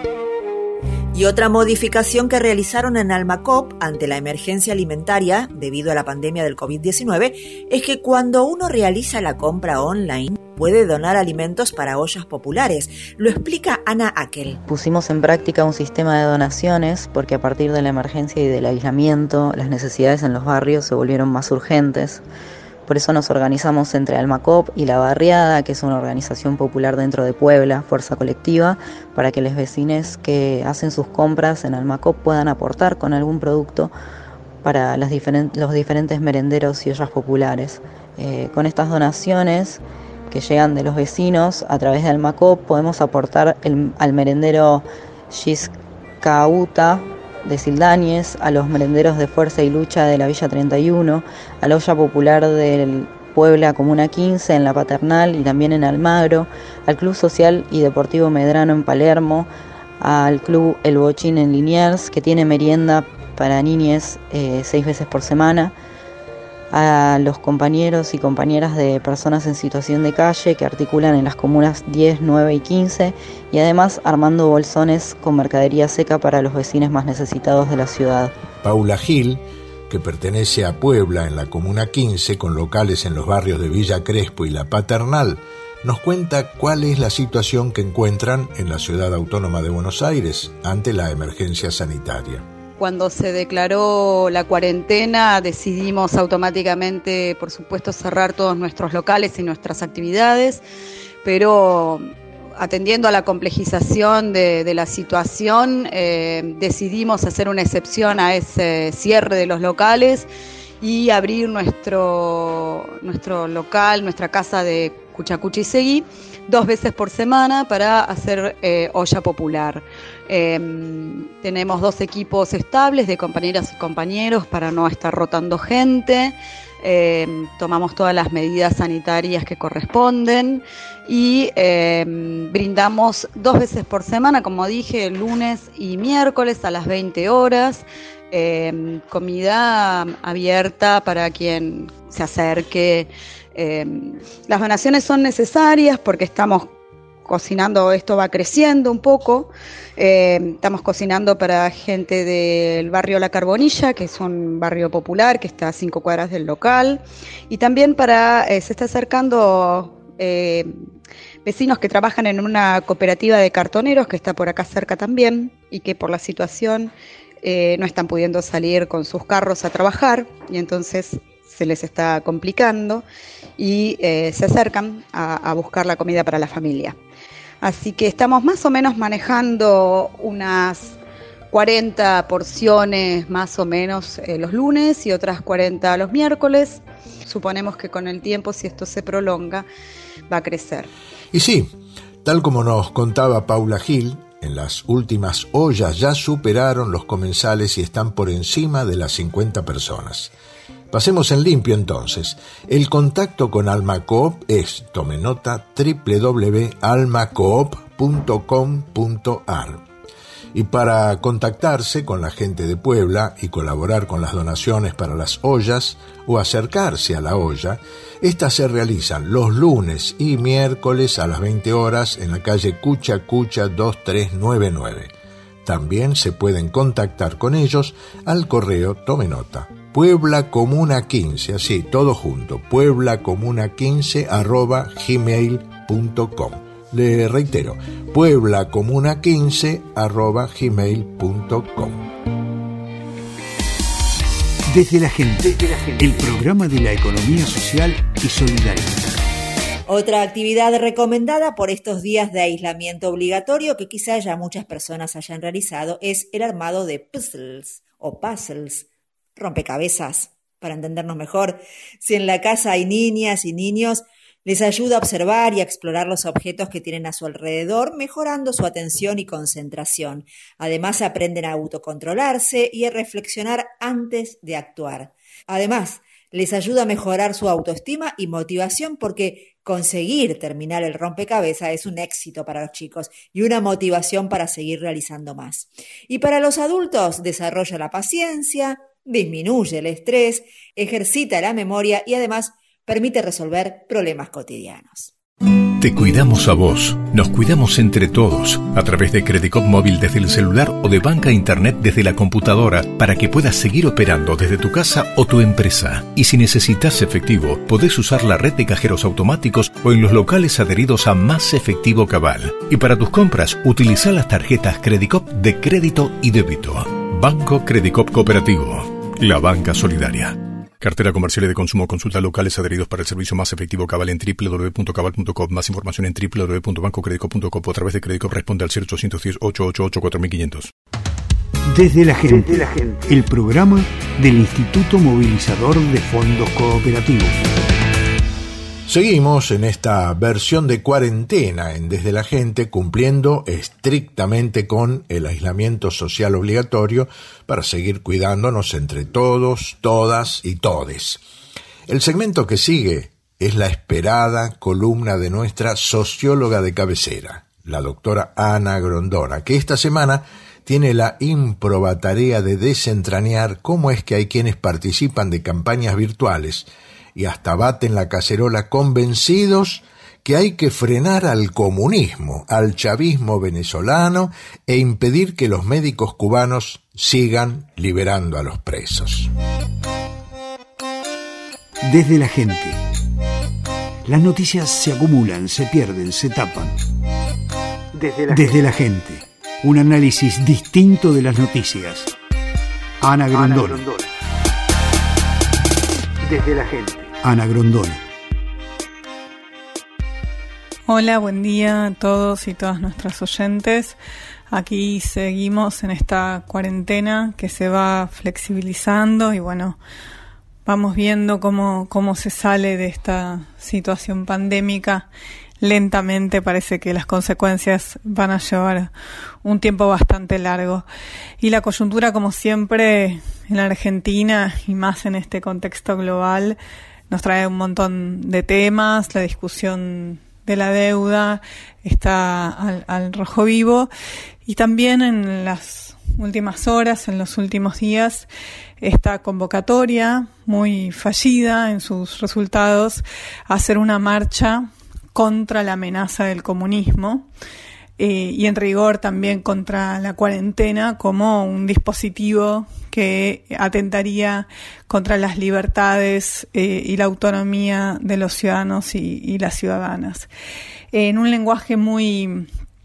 Y otra modificación que realizaron en Almacoop ante la emergencia alimentaria debido a la pandemia del COVID-19 es que cuando uno realiza la compra online puede donar alimentos para ollas populares. Lo explica Ana Akel.
Pusimos en práctica un sistema de donaciones porque a partir de la emergencia y del aislamiento las necesidades en los barrios se volvieron más urgentes. Por eso nos organizamos entre Almacoop y La Barriada, que es una organización popular dentro de Puebla, Fuerza Colectiva, para que los vecinos que hacen sus compras en Almacoop puedan aportar con algún producto para los diferentes merenderos y ollas populares. Con estas donaciones que llegan de los vecinos a través de Almacoop podemos aportar al merendero Xiscauta de Sildáñez, a los merenderos de Fuerza y Lucha de la Villa 31, a la olla popular del Puebla Comuna 15 en La Paternal y también en Almagro, al Club Social y Deportivo Medrano en Palermo, al Club El Bochín en Liniers, que tiene merienda para niñes 6 veces por semana, a los compañeros y compañeras de personas en situación de calle que articulan en las comunas 10, 9 y 15 y además armando bolsones con mercadería seca para los vecinos más necesitados de la ciudad.
Paula Gil, que pertenece a Puebla en la comuna 15 con locales en los barrios de Villa Crespo y La Paternal, nos cuenta cuál es la situación que encuentran en la ciudad autónoma de Buenos Aires ante la emergencia sanitaria.
Cuando se declaró la cuarentena, decidimos automáticamente, por supuesto, cerrar todos nuestros locales y nuestras actividades, pero atendiendo a la complejización de la situación, decidimos hacer una excepción a ese cierre de los locales y abrir nuestro local, nuestra casa de Cuchacuchiseguí, 2 veces por semana para hacer olla popular. Tenemos 2 equipos estables de compañeras y compañeros para no estar rotando gente. Tomamos todas las medidas sanitarias que corresponden y brindamos 2 veces por semana, como dije, lunes y miércoles a las 20 horas. Comida abierta para quien se acerque. Las donaciones son necesarias porque estamos cocinando, esto va creciendo un poco. Estamos cocinando para gente del barrio La Carbonilla, que es un barrio popular que está a 5 cuadras del local, y también se está acercando vecinos que trabajan en una cooperativa de cartoneros que está por acá cerca también y que por la situación no están pudiendo salir con sus carros a trabajar y entonces se les está complicando y se acercan a buscar la comida para la familia. Así que estamos más o menos manejando unas 40 porciones más o menos los lunes y otras 40 los miércoles. Suponemos que con el tiempo, si esto se prolonga, va a crecer.
Y sí, tal como nos contaba Paula Gil, en las últimas ollas ya superaron los comensales y están por encima de las 50 personas. Pasemos en limpio entonces. El contacto con Alma Coop es, tome nota, www.almacoop.com.ar. Y para contactarse con la gente de Puebla y colaborar con las donaciones para las ollas o acercarse a la olla, estas se realizan los lunes y miércoles a las 20 horas en la calle Cuchacucha 2399. También se pueden contactar con ellos al correo, tome nota, pueblacomuna15, así, todo junto, pueblacomuna15@gmail.com. Le reitero, pueblacomuna15@gmail.com.
Desde la gente, el programa de la economía social y solidaria.
Otra actividad recomendada por estos días de aislamiento obligatorio que quizá ya muchas personas hayan realizado es el armado de puzzles o puzzles, rompecabezas, para entendernos mejor. Si en la casa hay niñas y niños, les ayuda a observar y a explorar los objetos que tienen a su alrededor, mejorando su atención y concentración. Además, aprenden a autocontrolarse y a reflexionar antes de actuar. Además, les ayuda a mejorar su autoestima y motivación porque conseguir terminar el rompecabezas es un éxito para los chicos y una motivación para seguir realizando más. Y para los adultos, desarrolla la paciencia, disminuye el estrés, ejercita la memoria y además permite resolver problemas cotidianos.
Te cuidamos a vos, nos cuidamos entre todos, a través de Credicop Móvil desde el celular o de banca internet desde la computadora para que puedas seguir operando desde tu casa o tu empresa. Y si necesitas efectivo, podés usar la red de cajeros automáticos o en los locales adheridos a Más Efectivo Cabal. Y para tus compras, utiliza las tarjetas Credicop de crédito y débito. Banco Credicop Cooperativo, la banca solidaria. Cartera comercial y de consumo. Consulta locales adheridos para el servicio Más Efectivo Cabal en www.cabal.com. Más información en www.bancocredico.com o a través de Credicop. Responde al 0810-888-4500.
Desde la gente, el programa del Instituto Movilizador de Fondos Cooperativos.
Seguimos en esta versión de cuarentena en Desde la Gente, cumpliendo estrictamente con el aislamiento social obligatorio para seguir cuidándonos entre todos, todas y todes. El segmento que sigue es la esperada columna de nuestra socióloga de cabecera, la doctora Ana Grondona, que esta semana tiene la ímproba tarea de desentrañar cómo es que hay quienes participan de campañas virtuales y hasta baten la cacerola convencidos que hay que frenar al comunismo, al chavismo venezolano e impedir que los médicos cubanos sigan liberando a los presos.
Desde la gente. Las noticias se acumulan, se pierden, se tapan. Desde la gente. Un análisis distinto de las noticias. Ana Grondona. Desde la gente. Ana Grondona.
Hola, buen día a todos y todas nuestras oyentes. Aquí seguimos en esta cuarentena que se va flexibilizando y bueno, vamos viendo cómo se sale de esta situación pandémica. Lentamente parece que las consecuencias van a llevar un tiempo bastante largo. Y la coyuntura, como siempre, en la Argentina y más en este contexto global, nos trae un montón de temas. La discusión de la deuda está al rojo vivo y también en las últimas horas, en los últimos días, esta convocatoria muy fallida en sus resultados a hacer una marcha contra la amenaza del comunismo y en rigor también contra la cuarentena como un dispositivo que atentaría contra las libertades y la autonomía de los ciudadanos y las ciudadanas. En un lenguaje muy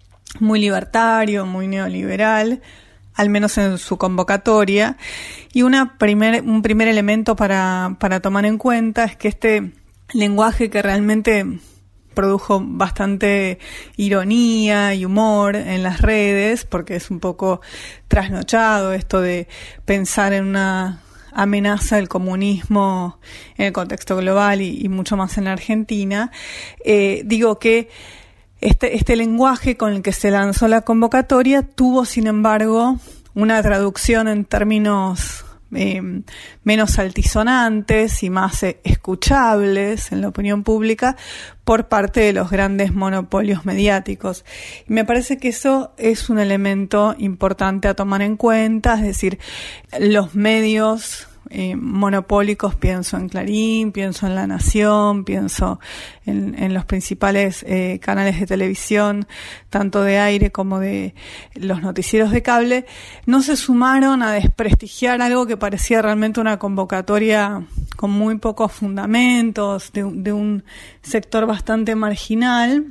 libertario, muy neoliberal, al menos en su convocatoria, y un primer elemento para tomar en cuenta es que este lenguaje que realmente produjo bastante ironía y humor en las redes, porque es un poco trasnochado esto de pensar en una amenaza del comunismo en el contexto global y mucho más en la Argentina. Digo que este lenguaje con el que se lanzó la convocatoria tuvo, sin embargo, una traducción en términos menos altisonantes y más escuchables en la opinión pública por parte de los grandes monopolios mediáticos. Y me parece que eso es un elemento importante a tomar en cuenta, es decir, los medios monopólicos, pienso en Clarín, pienso en La Nación, pienso en los principales canales de televisión, tanto de aire como de los noticieros de cable, no se sumaron a desprestigiar algo que parecía realmente una convocatoria con muy pocos fundamentos, de un sector bastante marginal,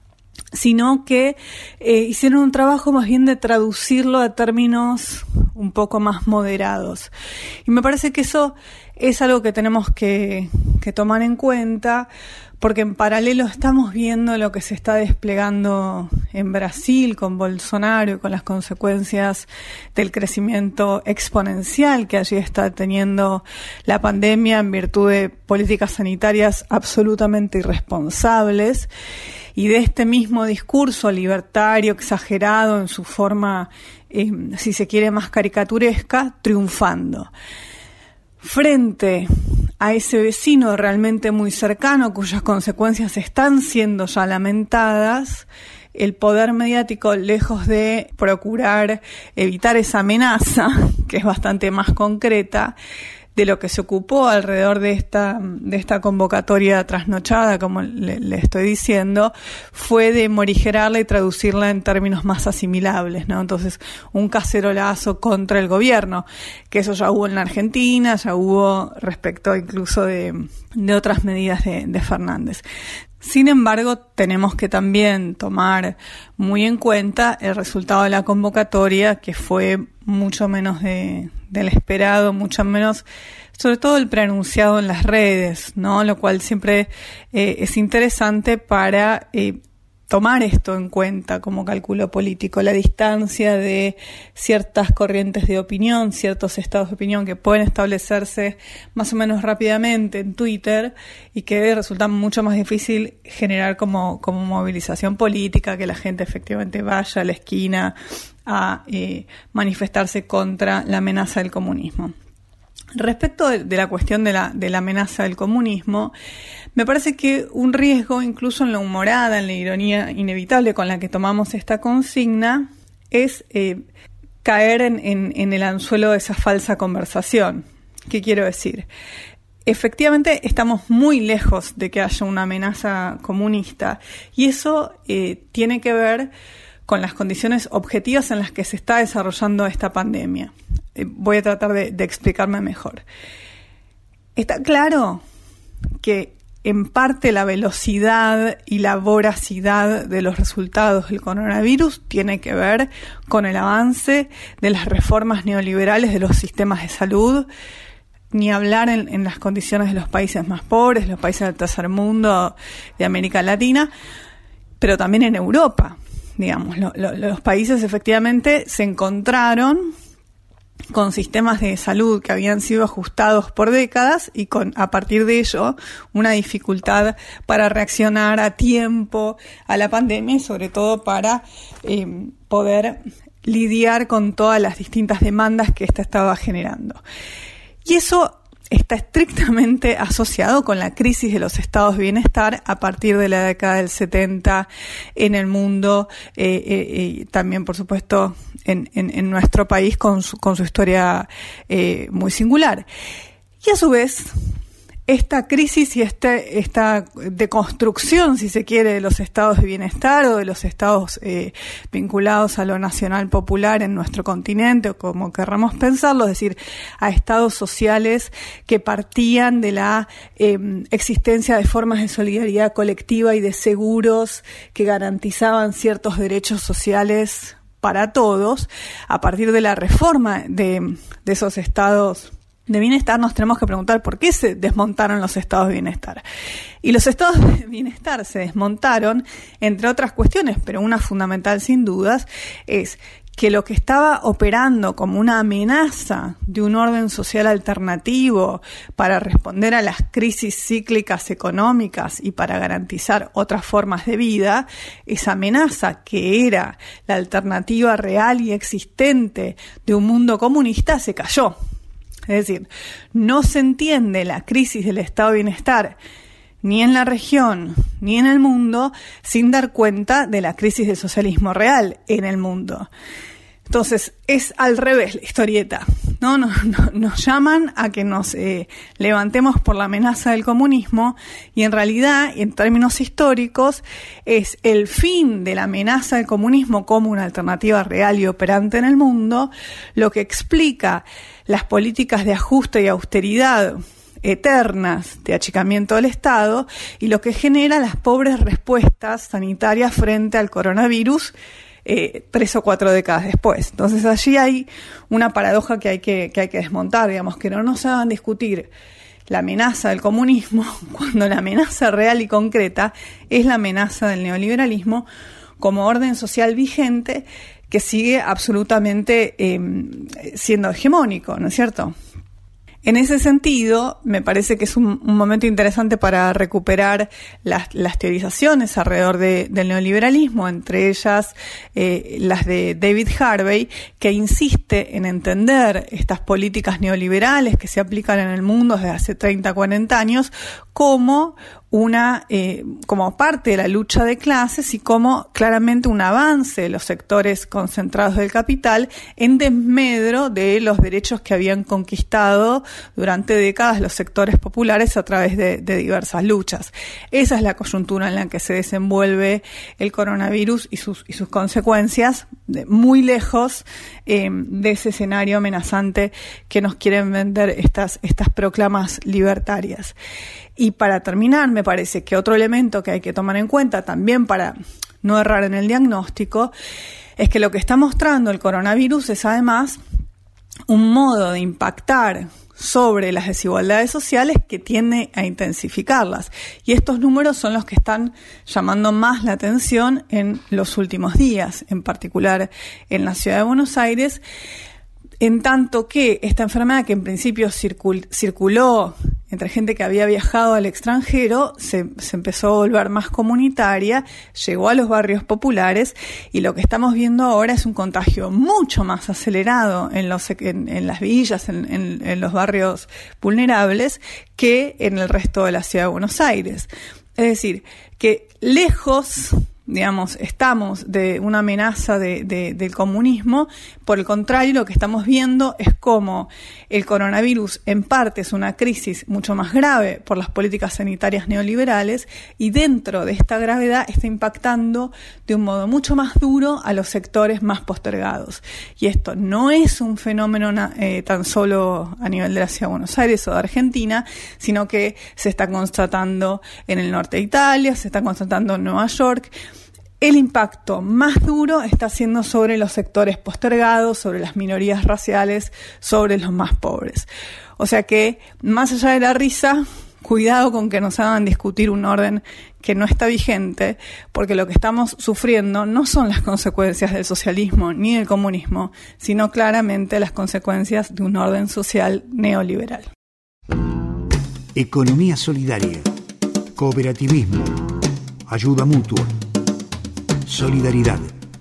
sino que hicieron un trabajo más bien de traducirlo a términos un poco más moderados. Y me parece que eso es algo que tenemos que tomar en cuenta, porque en paralelo estamos viendo lo que se está desplegando en Brasil con Bolsonaro y con las consecuencias del crecimiento exponencial que allí está teniendo la pandemia en virtud de políticas sanitarias absolutamente irresponsables. Y de este mismo discurso libertario, exagerado en su forma, si se quiere, más caricaturesca, triunfando. Frente a ese vecino realmente muy cercano, cuyas consecuencias están siendo ya lamentadas, el poder mediático, lejos de procurar evitar esa amenaza, que es bastante más concreta, de lo que se ocupó alrededor de esta convocatoria trasnochada, como le estoy diciendo, fue de morigerarla y traducirla en términos más asimilables, ¿no? Entonces, un cacerolazo contra el gobierno, que eso ya hubo en la Argentina, ya hubo respecto incluso de otras medidas de Fernández. Sin embargo, tenemos que también tomar muy en cuenta el resultado de la convocatoria, que fue mucho menos del esperado, mucho menos, sobre todo el preanunciado en las redes, ¿no? Lo cual siempre es interesante para tomar esto en cuenta como cálculo político, la distancia de ciertas corrientes de opinión, ciertos estados de opinión que pueden establecerse más o menos rápidamente en Twitter y que resulta mucho más difícil generar como movilización política, que la gente efectivamente vaya a la esquina a manifestarse contra la amenaza del comunismo. Respecto de la cuestión de la amenaza del comunismo, me parece que un riesgo, incluso en la humorada, en la ironía inevitable con la que tomamos esta consigna, es caer en el anzuelo de esa falsa conversación. ¿Qué quiero decir? Efectivamente, estamos muy lejos de que haya una amenaza comunista, y eso tiene que ver con las condiciones objetivas en las que se está desarrollando esta pandemia. Voy a tratar de explicarme mejor. Está claro que en parte la velocidad y la voracidad de los resultados del coronavirus tiene que ver con el avance de las reformas neoliberales de los sistemas de salud, ni hablar en las condiciones de los países más pobres, los países del tercer mundo de América Latina, pero también en Europa. Digamos, los países efectivamente se encontraron con sistemas de salud que habían sido ajustados por décadas y con, a partir de ello, una dificultad para reaccionar a tiempo a la pandemia y sobre todo para poder lidiar con todas las distintas demandas que ésta estaba generando. Y eso está estrictamente asociado con la crisis de los estados de bienestar a partir de la década del 70 en el mundo, también por supuesto en nuestro país con su historia muy singular. Y a su vez, esta crisis y esta deconstrucción, si se quiere, de los estados de bienestar o de los estados vinculados a lo nacional popular en nuestro continente, o como querramos pensarlo, es decir, a estados sociales que partían de la existencia de formas de solidaridad colectiva y de seguros que garantizaban ciertos derechos sociales para todos. A partir de la reforma de esos estados de bienestar, nos tenemos que preguntar por qué se desmontaron los estados de bienestar. Y los estados de bienestar se desmontaron, entre otras cuestiones, pero una fundamental sin dudas, es que lo que estaba operando como una amenaza de un orden social alternativo para responder a las crisis cíclicas económicas y para garantizar otras formas de vida, esa amenaza que era la alternativa real y existente de un mundo comunista se cayó. Es decir, no se entiende la crisis del estado de bienestar ni en la región ni en el mundo sin dar cuenta de la crisis del socialismo real en el mundo. Entonces, es al revés la historieta, ¿no? Nos llaman a que nos levantemos por la amenaza del comunismo y en realidad, en términos históricos, es el fin de la amenaza del comunismo como una alternativa real y operante en el mundo lo que explica las políticas de ajuste y austeridad eternas de achicamiento del Estado y lo que genera las pobres respuestas sanitarias frente al coronavirus 3 o 4 décadas después. Entonces allí hay una paradoja que hay que desmontar, digamos, que no nos hagan discutir la amenaza del comunismo cuando la amenaza real y concreta es la amenaza del neoliberalismo como orden social vigente que sigue absolutamente siendo hegemónico, ¿no es cierto? En ese sentido, me parece que es un momento interesante para recuperar las teorizaciones alrededor del neoliberalismo, entre ellas las de David Harvey, que insiste en entender estas políticas neoliberales que se aplican en el mundo desde hace 30, 40 años como como parte de la lucha de clases y como claramente un avance de los sectores concentrados del capital en desmedro de los derechos que habían conquistado durante décadas los sectores populares a través de diversas luchas. Esa es la coyuntura en la que se desenvuelve el coronavirus y sus consecuencias, muy lejos de ese escenario amenazante que nos quieren vender estas proclamas libertarias. Y para terminar, me parece que otro elemento que hay que tomar en cuenta también para no errar en el diagnóstico es que lo que está mostrando el coronavirus es además un modo de impactar sobre las desigualdades sociales que tiende a intensificarlas. Y estos números son los que están llamando más la atención en los últimos días, en particular en la ciudad de Buenos Aires, en tanto que esta enfermedad que en principio circuló entre gente que había viajado al extranjero, se empezó a volver más comunitaria, llegó a los barrios populares y lo que estamos viendo ahora es un contagio mucho más acelerado en las villas, en los barrios vulnerables, que en el resto de la ciudad de Buenos Aires. Es decir, que lejos digamos, estamos de una amenaza del comunismo. Por el contrario, lo que estamos viendo es cómo el coronavirus en parte es una crisis mucho más grave por las políticas sanitarias neoliberales, y dentro de esta gravedad está impactando de un modo mucho más duro a los sectores más postergados. Y esto no es un fenómeno tan solo a nivel de la Ciudad de Buenos Aires o de Argentina, sino que se está constatando en el norte de Italia, se está constatando en Nueva York. El impacto más duro está siendo sobre los sectores postergados, sobre las minorías raciales, sobre los más pobres. O sea que, más allá de la risa, cuidado con que nos hagan discutir un orden que no está vigente, porque lo que estamos sufriendo no son las consecuencias del socialismo ni del comunismo, sino claramente las consecuencias de un orden social neoliberal.
Economía solidaria, cooperativismo, ayuda mutua, solidaridad.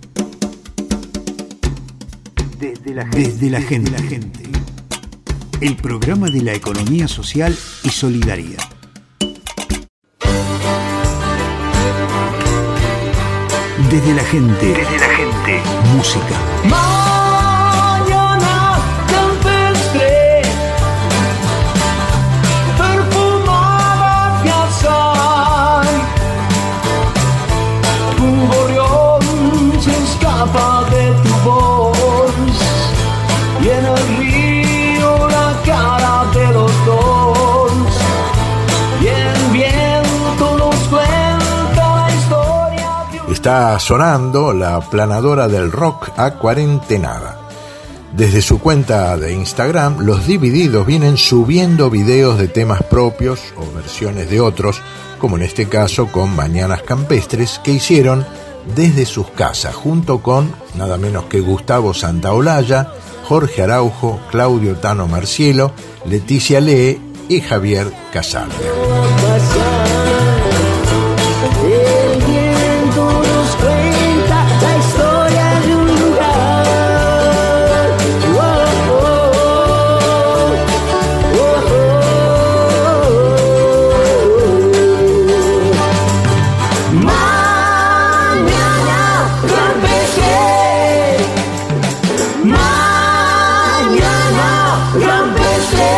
Desde la gente. El programa de la economía social y solidaria. Desde la gente. Música.
Mañana campestre, perfumada piazza, un gorrión se escapa de tu voz y en el río la cara de los dos y el viento nos cuenta la historia de un...
Está sonando la planadora del rock a cuarentenada. Desde su cuenta de Instagram, los Divididos vienen subiendo videos de temas propios o versiones de otros, como en este caso con Mañanas Campestres, que hicieron desde sus casas, junto con nada menos que Gustavo Santaolalla, Jorge Claudio Tano Marcielo, Leticia Lee y Javier Casale.
El viento nos cuenta la historia de un lugar. Mañana campestre, mañana campestre.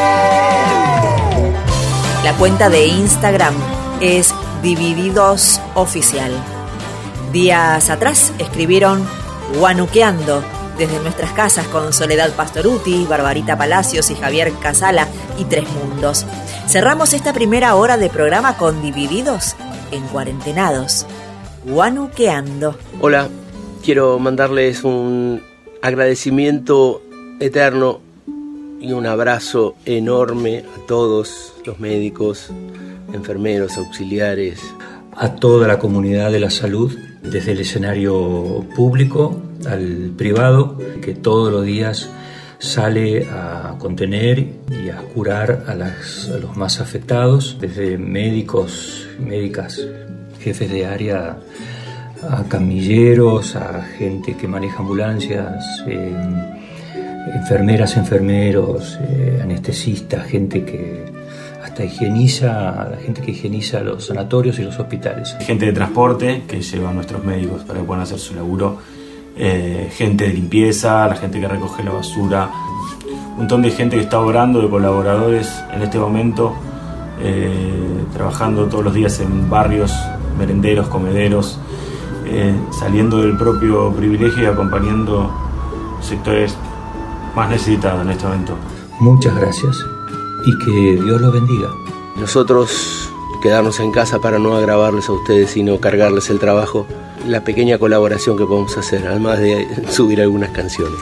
La cuenta de Instagram es Divididos Oficial. Días atrás escribieron Guanuqueando desde nuestras casas con Soledad Pastoruti, Barbarita Palacios y Javier Casala y Tres Mundos. Cerramos esta primera hora de programa con Divididos en Cuarentenados. Guanuqueando.
Hola, quiero mandarles un agradecimiento eterno y un abrazo enorme a todos los médicos, enfermeros, auxiliares,
a toda la comunidad de la salud, desde el escenario público al privado, que todos los días sale a contener y a curar a los más afectados, desde médicos, médicas, jefes de área, a camilleros, a gente que maneja ambulancias, enfermeras, enfermeros, anestesistas, gente que hasta higieniza, la gente que higieniza los sanatorios y los hospitales.
Gente de transporte que lleva a nuestros médicos para que puedan hacer su laburo, gente de limpieza, la gente que recoge la basura, un montón de gente que está obrando, de colaboradores en este momento, trabajando todos los días en barrios, merenderos, comederos, saliendo del propio privilegio y acompañando sectores más necesitados en este momento.
Muchas gracias y que Dios los bendiga.
Nosotros quedarnos en casa para no agravarles a ustedes, sino cargarles el trabajo, la pequeña colaboración que podemos hacer, además de subir algunas canciones.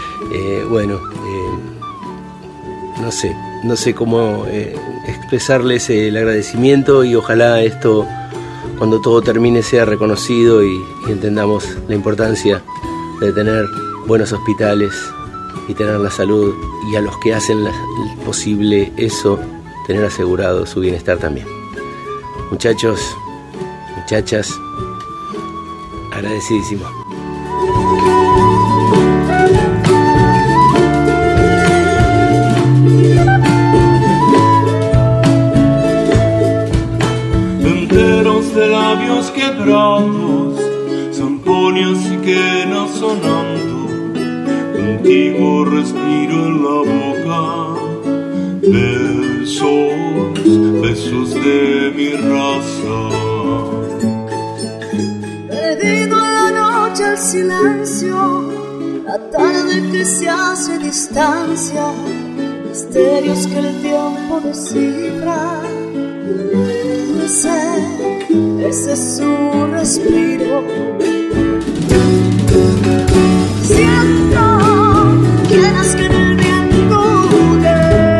No sé cómo expresarles el agradecimiento, y ojalá esto, cuando todo termine, sea reconocido y entendamos la importancia de tener buenos hospitales y tener la salud, y a los que hacen posible eso, tener asegurado su bienestar también. Muchachos, muchachas, agradecidísimo.
Enteros de labios quebrados, contigo respiro en la boca. Besos, besos de mi raza.
Perdido en la noche el silencio, la tarde que se hace distancia, misterios que el tiempo descifra. Ese es su respiro. Siento quieras que en el viento huye,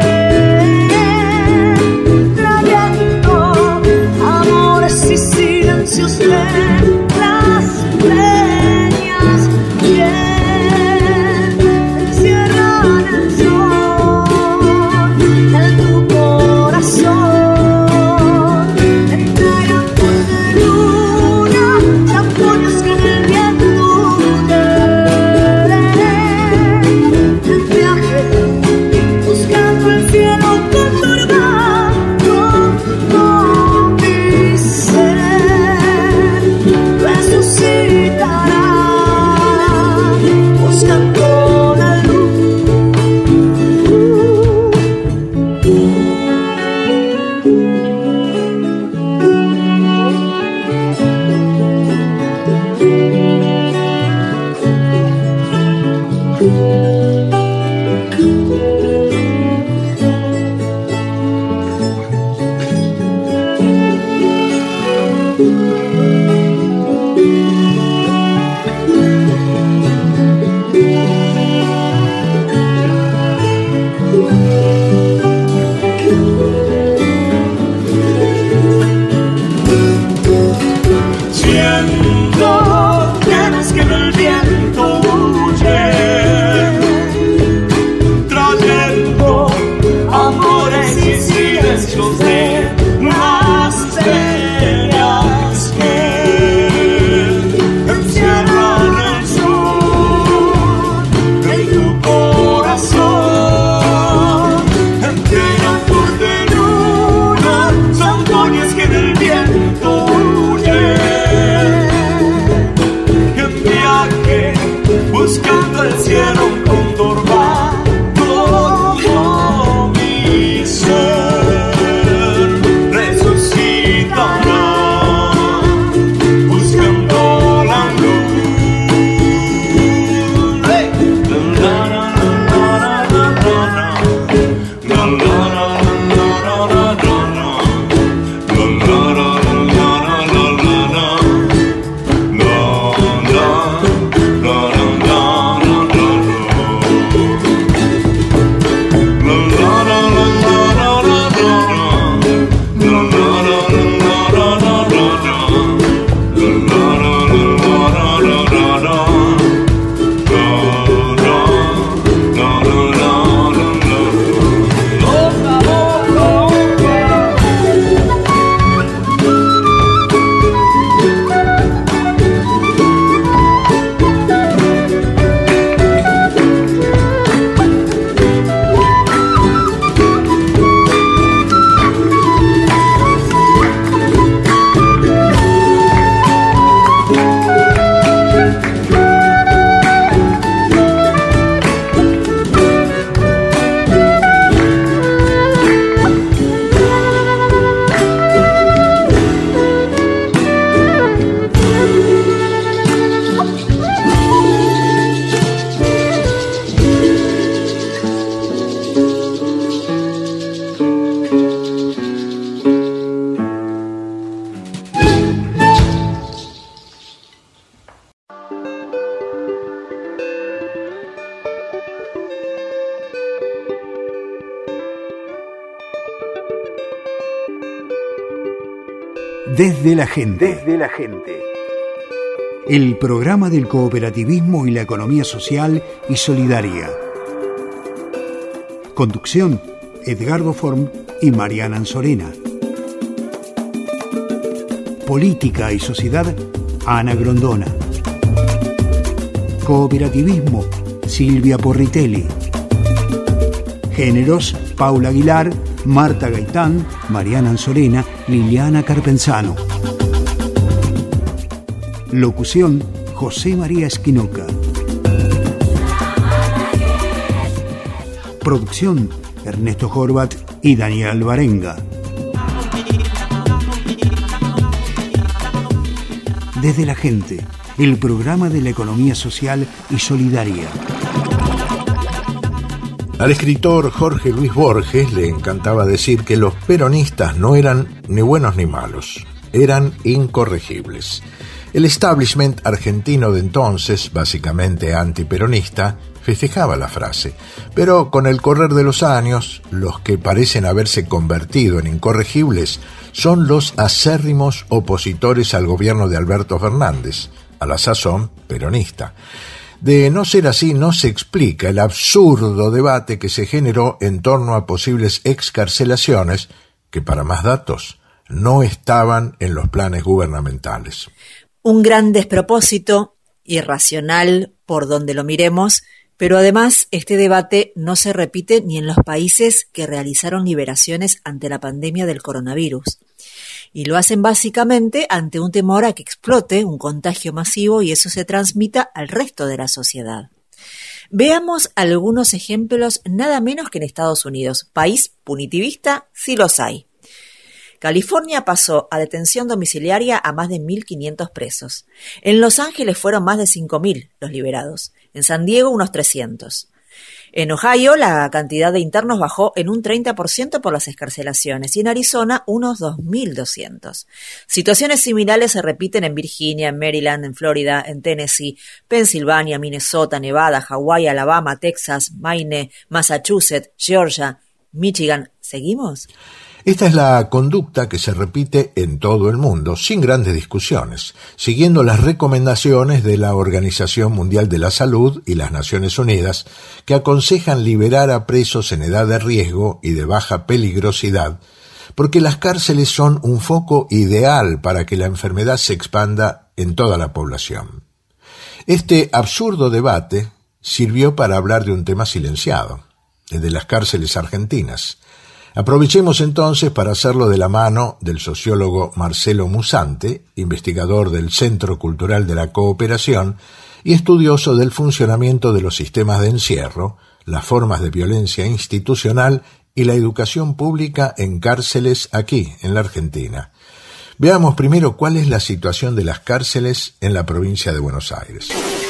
trayendo amores y silencios de las leñas que encierran el sol en tu corazón.
Desde la gente. Desde la gente. El programa del cooperativismo y la economía social y solidaria. Conducción, Edgardo Form y Mariana Anzorena. Política y sociedad, Ana Grondona. Cooperativismo, Silvia Porritelli. Géneros, Paula Aguilar, Marta Gaitán, Mariana Anzorena, Liliana Carpenzano. Locución, José María Esquinoca. Producción, Ernesto Horvat y Daniel Alvarenga. Desde la gente, el programa de la economía social y solidaria.
Al escritor Jorge Luis Borges le encantaba decir que los peronistas no eran ni buenos ni malos, eran incorregibles. El establishment argentino de entonces, básicamente antiperonista, festejaba la frase, pero con el correr de los años, los que parecen haberse convertido en incorregibles son los acérrimos opositores al gobierno de Alberto Fernández, a la sazón peronista. De no ser así, no se explica el absurdo debate que se generó en torno a posibles excarcelaciones que, para más datos, no estaban en los planes gubernamentales.
Un gran despropósito, irracional por donde lo miremos, pero además este debate no se repite ni en los países que realizaron liberaciones ante la pandemia del coronavirus. Y lo hacen básicamente ante un temor a que explote un contagio masivo y eso se transmita al resto de la sociedad. Veamos algunos ejemplos nada menos que en Estados Unidos, país punitivista, sí los hay. California pasó a detención domiciliaria a más de 1.500 presos. En Los Ángeles fueron más de 5.000 los liberados. En San Diego unos 300. En Ohio la cantidad de internos bajó en un 30% por las excarcelaciones y en Arizona unos 2.200. Situaciones similares se repiten en Virginia, en Maryland, en Florida, en Tennessee, Pensilvania, Minnesota, Nevada, Hawái, Alabama, Texas, Maine, Massachusetts, Georgia, Michigan. ¿Seguimos?
Esta es la conducta que se repite en todo el mundo, sin grandes discusiones, siguiendo las recomendaciones de la Organización Mundial de la Salud y las Naciones Unidas, que aconsejan liberar a presos en edad de riesgo y de baja peligrosidad, porque las cárceles son un foco ideal para que la enfermedad se expanda en toda la población. Este absurdo debate sirvió para hablar de un tema silenciado, el de las cárceles argentinas. Aprovechemos entonces para hacerlo de la mano del sociólogo Marcelo Musante, investigador del Centro Cultural de la Cooperación y estudioso del funcionamiento de los sistemas de encierro, las formas de violencia institucional y la educación pública en cárceles aquí, en la Argentina. Veamos primero cuál es la situación de las cárceles en la provincia de Buenos Aires.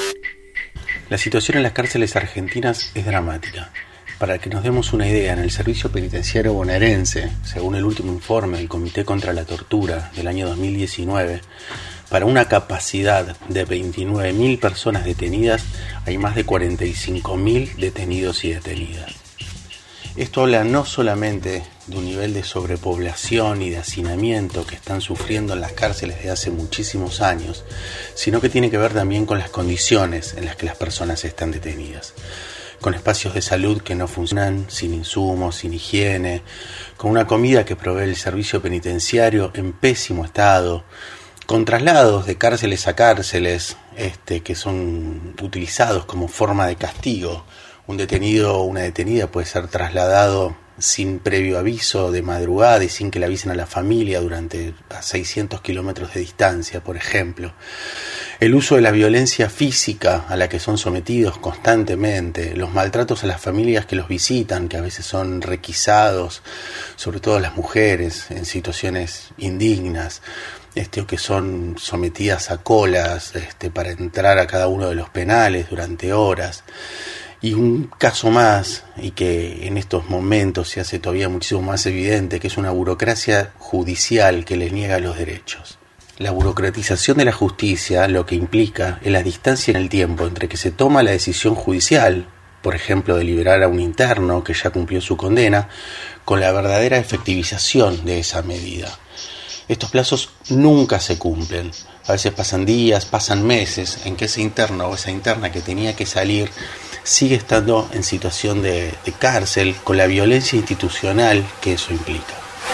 La situación en las cárceles argentinas es dramática. Para que nos demos una idea, en el servicio penitenciario bonaerense, según el último informe del Comité contra la Tortura del año 2019, para una capacidad de 29.000 personas detenidas, hay más de 45.000 detenidos y detenidas. Esto habla no solamente de un nivel de sobrepoblación y de hacinamiento que están sufriendo en las cárceles desde hace muchísimos años, sino que tiene que ver también con las condiciones en las que las personas están detenidas. Con espacios de salud que no funcionan, sin insumos, sin higiene, con una comida que provee el servicio penitenciario en pésimo estado, con traslados de cárceles a cárceles que son utilizados como forma de castigo. Un detenido o una detenida puede ser trasladado sin previo aviso de madrugada y sin que le avisen a la familia durante a 600 kilómetros de distancia, por ejemplo. El uso de la violencia física a la que son sometidos constantemente, los maltratos a las familias que los visitan, que a veces son requisados, sobre todo las mujeres en situaciones indignas, o que son sometidas a colas para entrar a cada uno de los penales durante horas. Y un caso más, y que en estos momentos se hace todavía muchísimo más evidente, que es una burocracia judicial que les niega los derechos. La burocratización de la justicia lo que implica es la distancia en el tiempo entre que se toma la decisión judicial, por ejemplo de liberar a un interno que ya cumplió su condena, con la verdadera efectivización de esa medida. Estos plazos nunca se cumplen. A veces pasan días, pasan meses en que ese interno o esa interna que tenía que salir sigue estando en situación de cárcel, con la violencia institucional que eso implica.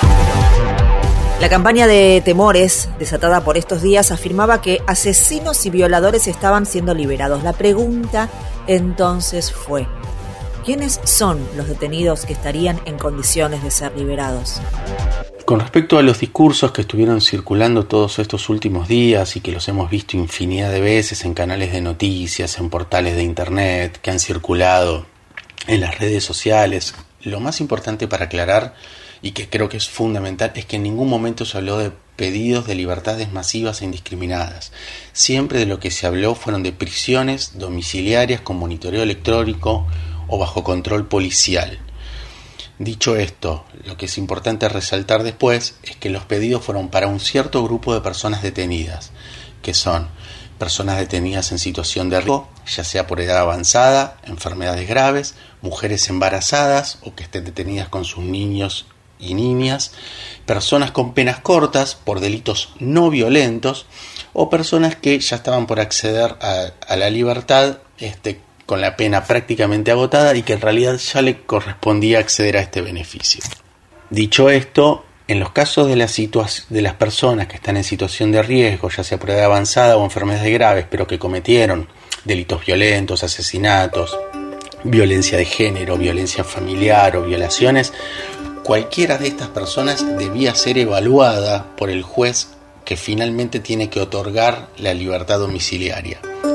La campaña de temores desatada por estos días afirmaba que asesinos y violadores estaban siendo liberados. La pregunta entonces fue: ¿quiénes son los detenidos que estarían en condiciones de ser liberados?
Con respecto a los discursos que estuvieron circulando todos estos últimos días y que los hemos visto infinidad de veces en canales de noticias, en portales de internet, que han circulado en las redes sociales. Lo más importante para aclarar, y que creo que es fundamental, es que en ningún momento se habló de pedidos de libertades masivas e indiscriminadas. Siempre de lo que se habló fueron de prisiones domiciliarias con monitoreo electrónico o bajo control policial. Dicho esto, lo que es importante resaltar después es que los pedidos fueron para un cierto grupo de personas detenidas, que son personas detenidas en situación de riesgo, ya sea por edad avanzada, enfermedades graves, mujeres embarazadas o que estén detenidas con sus niños y niñas, personas con penas cortas por delitos no violentos o personas que ya estaban por acceder a la libertad con la pena prácticamente agotada y que en realidad ya le correspondía acceder a este beneficio. Dicho esto, en los casos de las personas que están en situación de riesgo, ya sea por edad avanzada o enfermedades graves, pero que cometieron delitos violentos, asesinatos, violencia de género, violencia familiar o violaciones, cualquiera de estas personas debía ser evaluada por el juez que finalmente tiene que otorgar la libertad domiciliaria.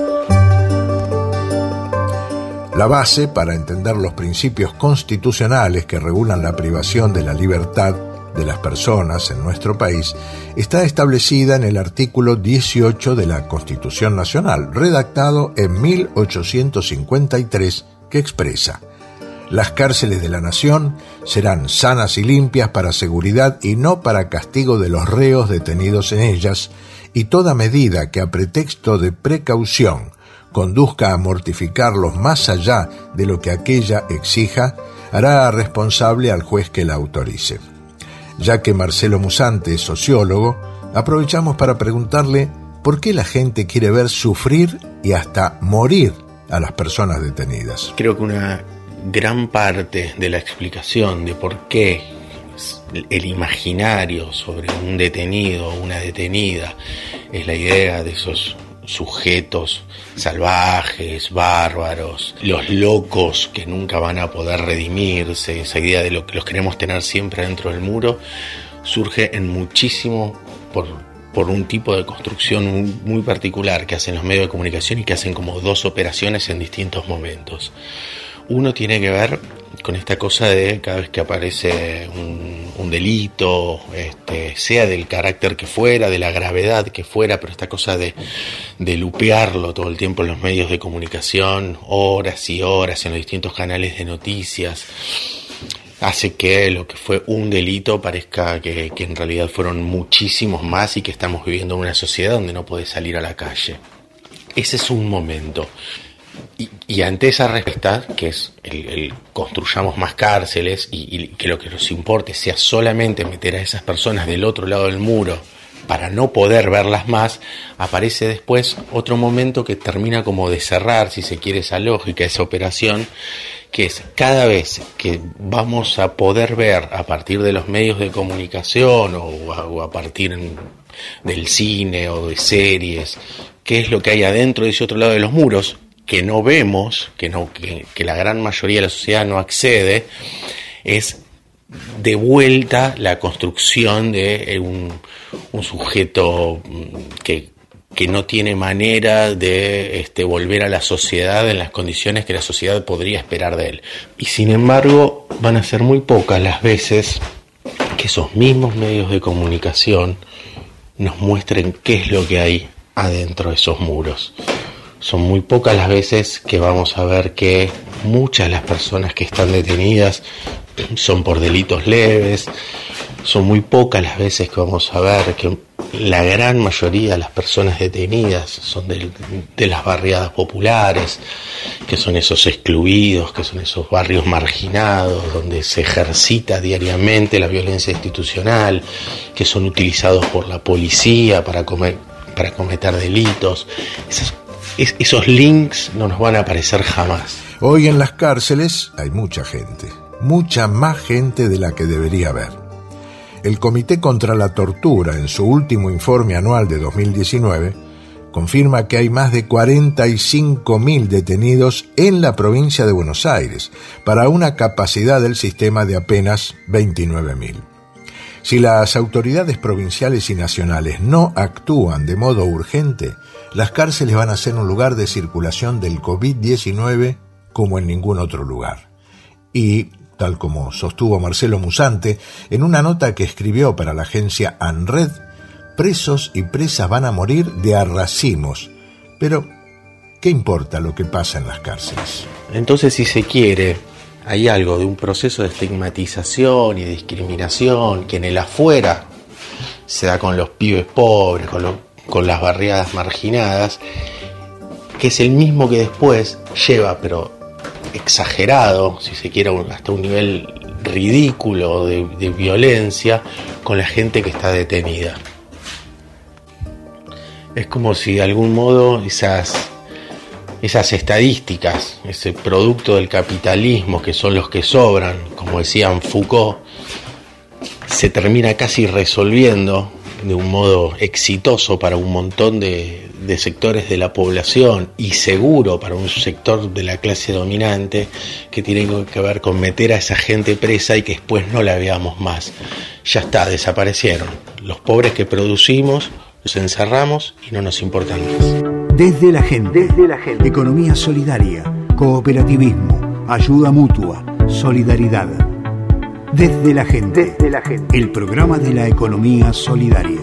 La base para entender los principios constitucionales que regulan la privación de la libertad de las personas en nuestro país está establecida en el artículo 18 de la Constitución Nacional, redactado en 1853, que expresa: las cárceles de la nación serán sanas y limpias para seguridad y no para castigo de los reos detenidos en ellas, y toda medida que a pretexto de precaución conduzca a mortificarlos más allá de lo que aquella exija, hará responsable al juez que la autorice. Ya que Marcelo Musante es sociólogo, aprovechamos para preguntarle por qué la gente quiere ver sufrir y hasta morir a las personas detenidas.
Creo que una gran parte de la explicación de por qué el imaginario sobre un detenido o una detenida es la idea de esos sujetos salvajes, bárbaros, los locos que nunca van a poder redimirse, esa idea de lo que los queremos tener siempre dentro del muro, surge en muchísimo por un tipo de construcción muy particular que hacen los medios de comunicación y que hacen como dos operaciones en distintos momentos. Uno tiene que ver con esta cosa de cada vez que aparece un delito, sea del carácter que fuera, de la gravedad que fuera, pero esta cosa de lupearlo todo el tiempo en los medios de comunicación, horas y horas en los distintos canales de noticias, hace que lo que fue un delito parezca que en realidad fueron muchísimos más y que estamos viviendo en una sociedad donde no podés salir a la calle. Ese es un momento. Y ante esa respuesta, que es el construyamos más cárceles y que lo que nos importe sea solamente meter a esas personas del otro lado del muro para no poder verlas más, aparece después otro momento que termina como de cerrar, si se quiere, esa lógica, esa operación, que es cada vez que vamos a poder ver a partir de los medios de comunicación o a partir del cine o de series, qué es lo que hay adentro de ese otro lado de los muros, que no vemos, que la gran mayoría de la sociedad no accede, es de vuelta la construcción de un sujeto que no tiene manera de volver a la sociedad en las condiciones que la sociedad podría esperar de él. Y sin embargo, van a ser muy pocas las veces que esos mismos medios de comunicación nos muestren qué es lo que hay adentro de esos muros. Son muy pocas las veces que vamos a ver que muchas de las personas que están detenidas son por delitos leves. Son muy pocas las veces que vamos a ver que la gran mayoría de las personas detenidas son de las barriadas populares, que son esos excluidos, que son esos barrios marginados donde se ejercita diariamente la violencia institucional, que son utilizados por la policía para cometer delitos. Esos links no nos van a aparecer jamás.
Hoy en las cárceles hay mucha gente, mucha más gente de la que debería haber. El Comité contra la Tortura, en su último informe anual de 2019, confirma que hay más de 45.000 detenidos en la provincia de Buenos Aires, para una capacidad del sistema de apenas 29.000. Si las autoridades provinciales y nacionales no actúan de modo urgente, las cárceles van a ser un lugar de circulación del COVID-19 como en ningún otro lugar. Y, tal como sostuvo Marcelo Musante en una nota que escribió para la agencia ANRED, presos y presas van a morir de a racimos. Pero, ¿qué importa lo que pasa en las cárceles?
Entonces, si se quiere, hay algo de un proceso de estigmatización y de discriminación que en el afuera se da con los pibes pobres, con las barriadas marginadas, que es el mismo que después lleva, pero exagerado, si se quiere, hasta un nivel ridículo de violencia con la gente que está detenida. Es como si de algún modo esas estadísticas, ese producto del capitalismo que son los que sobran, como decían Foucault, se termina casi resolviendo de un modo exitoso para un montón de sectores de la población y seguro para un sector de la clase dominante, que tiene que ver con meter a esa gente presa y que después no la veamos más. Ya está, desaparecieron. Los pobres que producimos los encerramos y no nos importan más.
Desde la gente. Economía solidaria, cooperativismo, ayuda mutua, solidaridad. Desde la gente. El programa de la economía solidaria.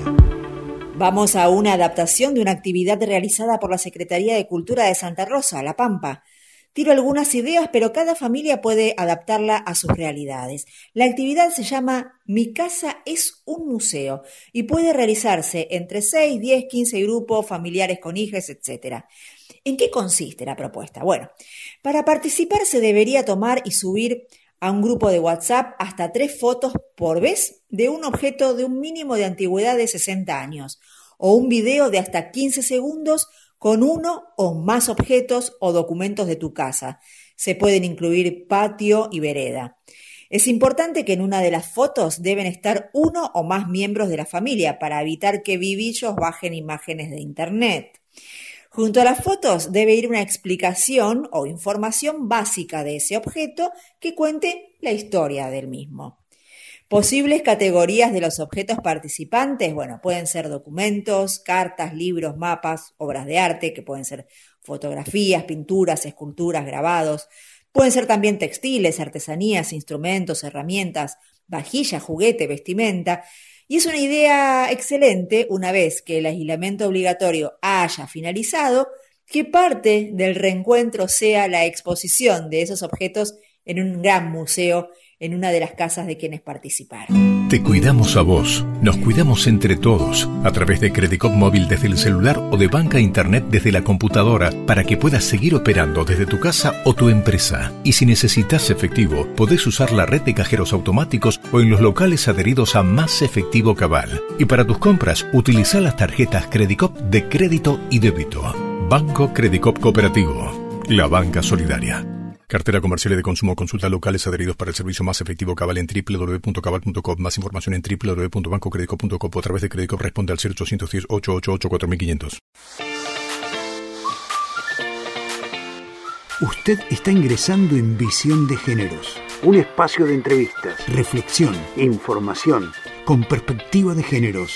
Vamos a una adaptación de una actividad realizada por la Secretaría de Cultura de Santa Rosa, La Pampa. Tiro algunas ideas, pero cada familia puede adaptarla a sus realidades. La actividad se llama Mi casa es un museo y puede realizarse entre 6, 10, 15 grupos, familiares con hijos, etc. ¿En qué consiste la propuesta? Bueno, para participar se debería tomar y subir a un grupo de WhatsApp hasta 3 fotos por vez de un objeto de un mínimo de antigüedad de 60 años o un video de hasta 15 segundos con uno o más objetos o documentos de tu casa. Se pueden incluir patio y vereda. Es importante que en una de las fotos deben estar uno o más miembros de la familia para evitar que vivillos bajen imágenes de internet. Junto a las fotos debe ir una explicación o información básica de ese objeto que cuente la historia del mismo. Posibles categorías de los objetos participantes, bueno, pueden ser documentos, cartas, libros, mapas, obras de arte, que pueden ser fotografías, pinturas, esculturas, grabados. Pueden ser también textiles, artesanías, instrumentos, herramientas, vajillas, juguete, vestimenta. Y es una idea excelente, una vez que el aislamiento obligatorio haya finalizado, que parte del reencuentro sea la exposición de esos objetos en un gran museo en una de las casas de quienes participaron.
Te cuidamos a vos, nos cuidamos entre todos, a través de Credicop Móvil desde el celular o de banca internet desde la computadora, para que puedas seguir operando desde tu casa o tu empresa. Y si necesitas efectivo, podés usar la red de cajeros automáticos o en los locales adheridos a Más Efectivo Cabal. Y para tus compras, utiliza las tarjetas Credicop de crédito y débito. Banco Credicop Cooperativo, la banca solidaria. Cartera comercial y de consumo. Consulta locales adheridos para el servicio Más Efectivo Cabal en www.cabal.com. Más información en www.bancocredicop.com o a través de Credicop. Responde al 0810-888-4500.
Usted está ingresando en Visión de Géneros, un espacio de entrevistas, reflexión, información, con perspectiva de géneros.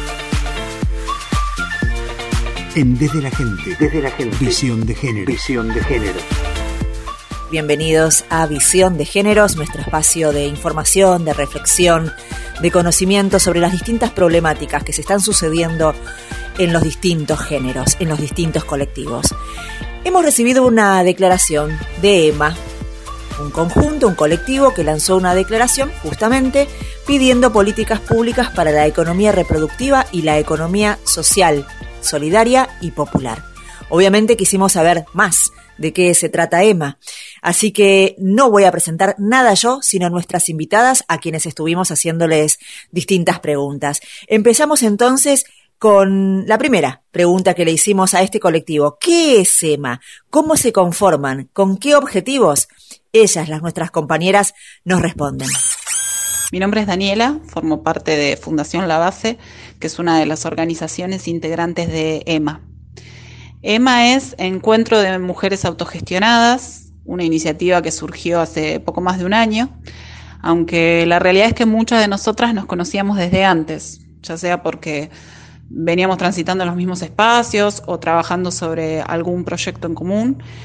En Desde la Gente. Visión de Géneros.
Bienvenidos a Visión de Géneros, nuestro espacio de información, de reflexión, de conocimiento sobre las distintas problemáticas que se están sucediendo en los distintos géneros, en los distintos colectivos. Hemos recibido una declaración de EMA, un conjunto, un colectivo que lanzó una declaración justamente pidiendo políticas públicas para la economía reproductiva y la economía social, solidaria y popular. Obviamente quisimos saber más de qué se trata EMA. Así que no voy a presentar nada yo, sino nuestras invitadas a quienes estuvimos haciéndoles distintas preguntas. Empezamos entonces con la primera pregunta que le hicimos a este colectivo. ¿Qué es EMA? ¿Cómo se conforman? ¿Con qué objetivos? Ellas, nuestras compañeras, nos responden.
Mi nombre es Daniela, formo parte de Fundación La Base, que es una de las organizaciones integrantes de EMA. EMA es Encuentro de Mujeres Autogestionadas, una iniciativa que surgió hace poco más de un año, aunque la realidad es que muchas de nosotras nos conocíamos desde antes, ya sea porque veníamos transitando los mismos espacios o trabajando sobre algún proyecto en común,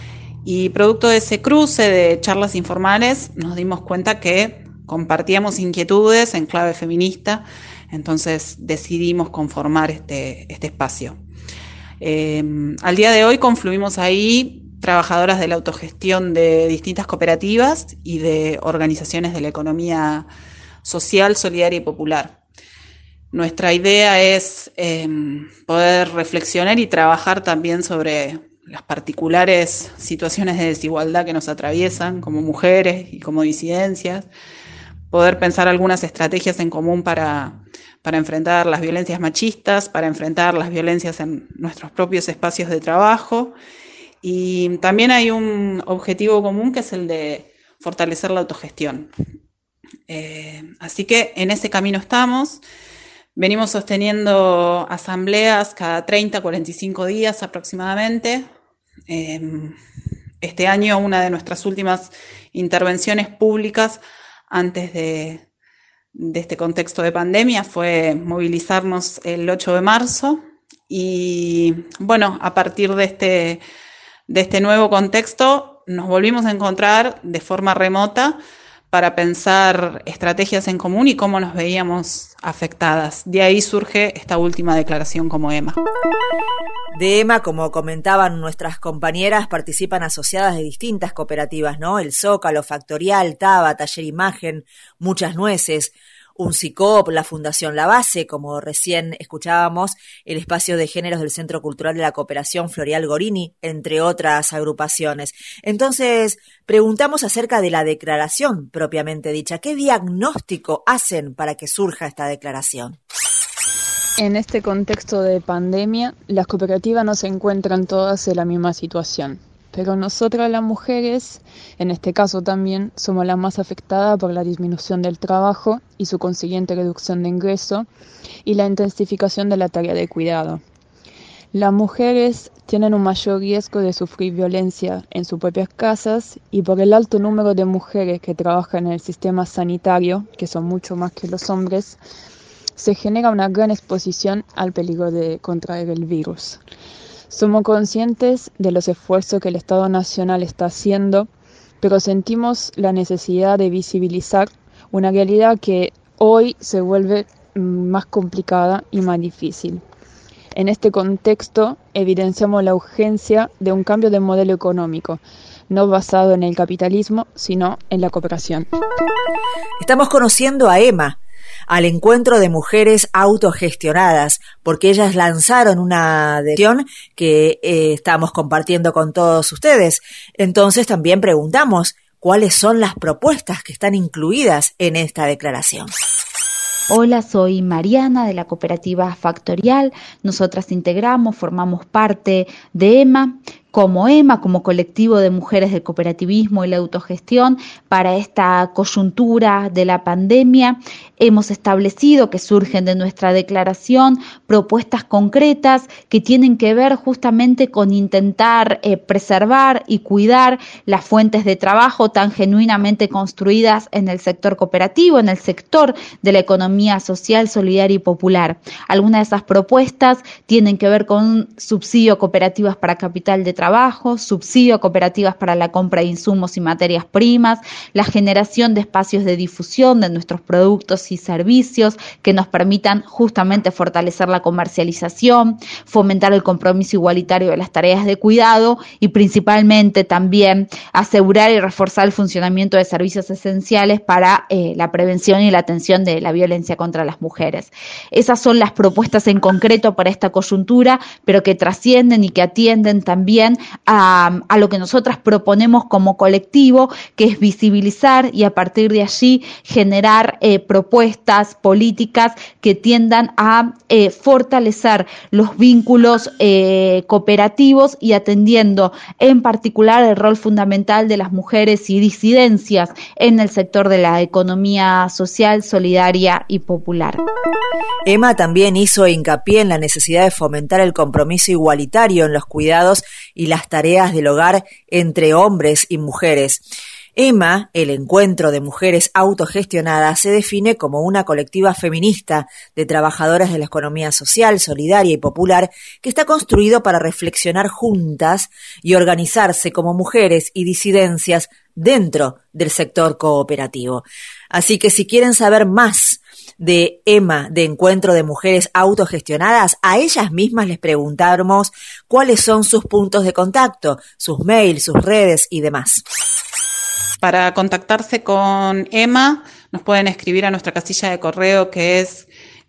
Y producto de ese cruce de charlas informales nos dimos cuenta que compartíamos inquietudes en clave feminista, entonces decidimos conformar este espacio. Al día de hoy confluimos ahí trabajadoras de la autogestión de distintas cooperativas y de organizaciones de la economía social, solidaria y popular. Nuestra idea es poder reflexionar y trabajar también sobre las particulares situaciones de desigualdad que nos atraviesan como mujeres y como disidencias, poder pensar algunas estrategias en común para enfrentar las violencias machistas, para enfrentar las violencias en nuestros propios espacios de trabajo. Y también hay un objetivo común que es el de fortalecer la autogestión. Así que en ese camino estamos. Venimos sosteniendo asambleas cada 30, 45 días aproximadamente. Este año una de nuestras últimas intervenciones públicas antes de este contexto de pandemia fue movilizarnos el 8 de marzo y bueno, a partir de este nuevo contexto nos volvimos a encontrar de forma remota para pensar estrategias en común y cómo nos veíamos afectadas. De ahí surge esta última declaración como EMA.
De EMA, como comentaban nuestras compañeras, participan asociadas de distintas cooperativas, ¿no? El Zócalo, Factorial, Taba, Taller Imagen, Muchas Nueces, UNCICOP, la Fundación La Base, como recién escuchábamos, el Espacio de Géneros del Centro Cultural de la Cooperación Floreal Gorini, entre otras agrupaciones. Entonces, preguntamos acerca de la declaración propiamente dicha. ¿Qué diagnóstico hacen para que surja esta declaración?
En este contexto de pandemia, las cooperativas no se encuentran todas en la misma situación. Pero nosotras las mujeres, en este caso también, somos las más afectadas por la disminución del trabajo y su consiguiente reducción de ingreso y la intensificación de la tarea de cuidado. Las mujeres tienen un mayor riesgo de sufrir violencia en sus propias casas y por el alto número de mujeres que trabajan en el sistema sanitario, que son mucho más que los hombres, se genera una gran exposición al peligro de contraer el virus. Somos conscientes de los esfuerzos que el Estado Nacional está haciendo, pero sentimos la necesidad de visibilizar una realidad que hoy se vuelve más complicada y más difícil. En este contexto, evidenciamos la urgencia de un cambio de modelo económico, no basado en el capitalismo, sino en la cooperación.
Estamos conociendo a EMA, al encuentro de mujeres autogestionadas, porque ellas lanzaron una declaración que estamos compartiendo con todos ustedes. Entonces también preguntamos cuáles son las propuestas que están incluidas en esta declaración.
Hola, soy Mariana de la cooperativa Factorial. Nosotras formamos parte de EMA, como colectivo de mujeres del cooperativismo y la autogestión. Para esta coyuntura de la pandemia hemos establecido que surgen de nuestra declaración propuestas concretas que tienen que ver justamente con intentar preservar y cuidar las fuentes de trabajo tan genuinamente construidas en el sector cooperativo, en el sector de la economía social, solidaria y popular. Algunas de esas propuestas tienen que ver con subsidio a cooperativas para capital de trabajo, subsidio a cooperativas para la compra de insumos y materias primas, la generación de espacios de difusión de nuestros productos y servicios que nos permitan justamente fortalecer la comercialización, fomentar el compromiso igualitario de las tareas de cuidado y principalmente también asegurar y reforzar el funcionamiento de servicios esenciales para la prevención y la atención de la violencia contra las mujeres. Esas son las propuestas en concreto para esta coyuntura, pero que trascienden y que atienden también a lo que nosotras proponemos como colectivo, que es visibilizar y a partir de allí generar propuestas políticas que tiendan a fortalecer los vínculos cooperativos y atendiendo en particular el rol fundamental de las mujeres y disidencias en el sector de la economía social, solidaria y popular.
EMA también hizo hincapié en la necesidad de fomentar el compromiso igualitario en los cuidados y las tareas del hogar entre hombres y mujeres. EMA, el Encuentro de Mujeres Autogestionadas, se define como una colectiva feminista de trabajadoras de la economía social, solidaria y popular que está construido para reflexionar juntas y organizarse como mujeres y disidencias dentro del sector cooperativo. Así que si quieren saber más de EMA, de Encuentro de Mujeres Autogestionadas, a ellas mismas les preguntamos cuáles son sus puntos de contacto, sus mails, sus redes y demás.
Para contactarse con EMA nos pueden escribir a nuestra casilla de correo que es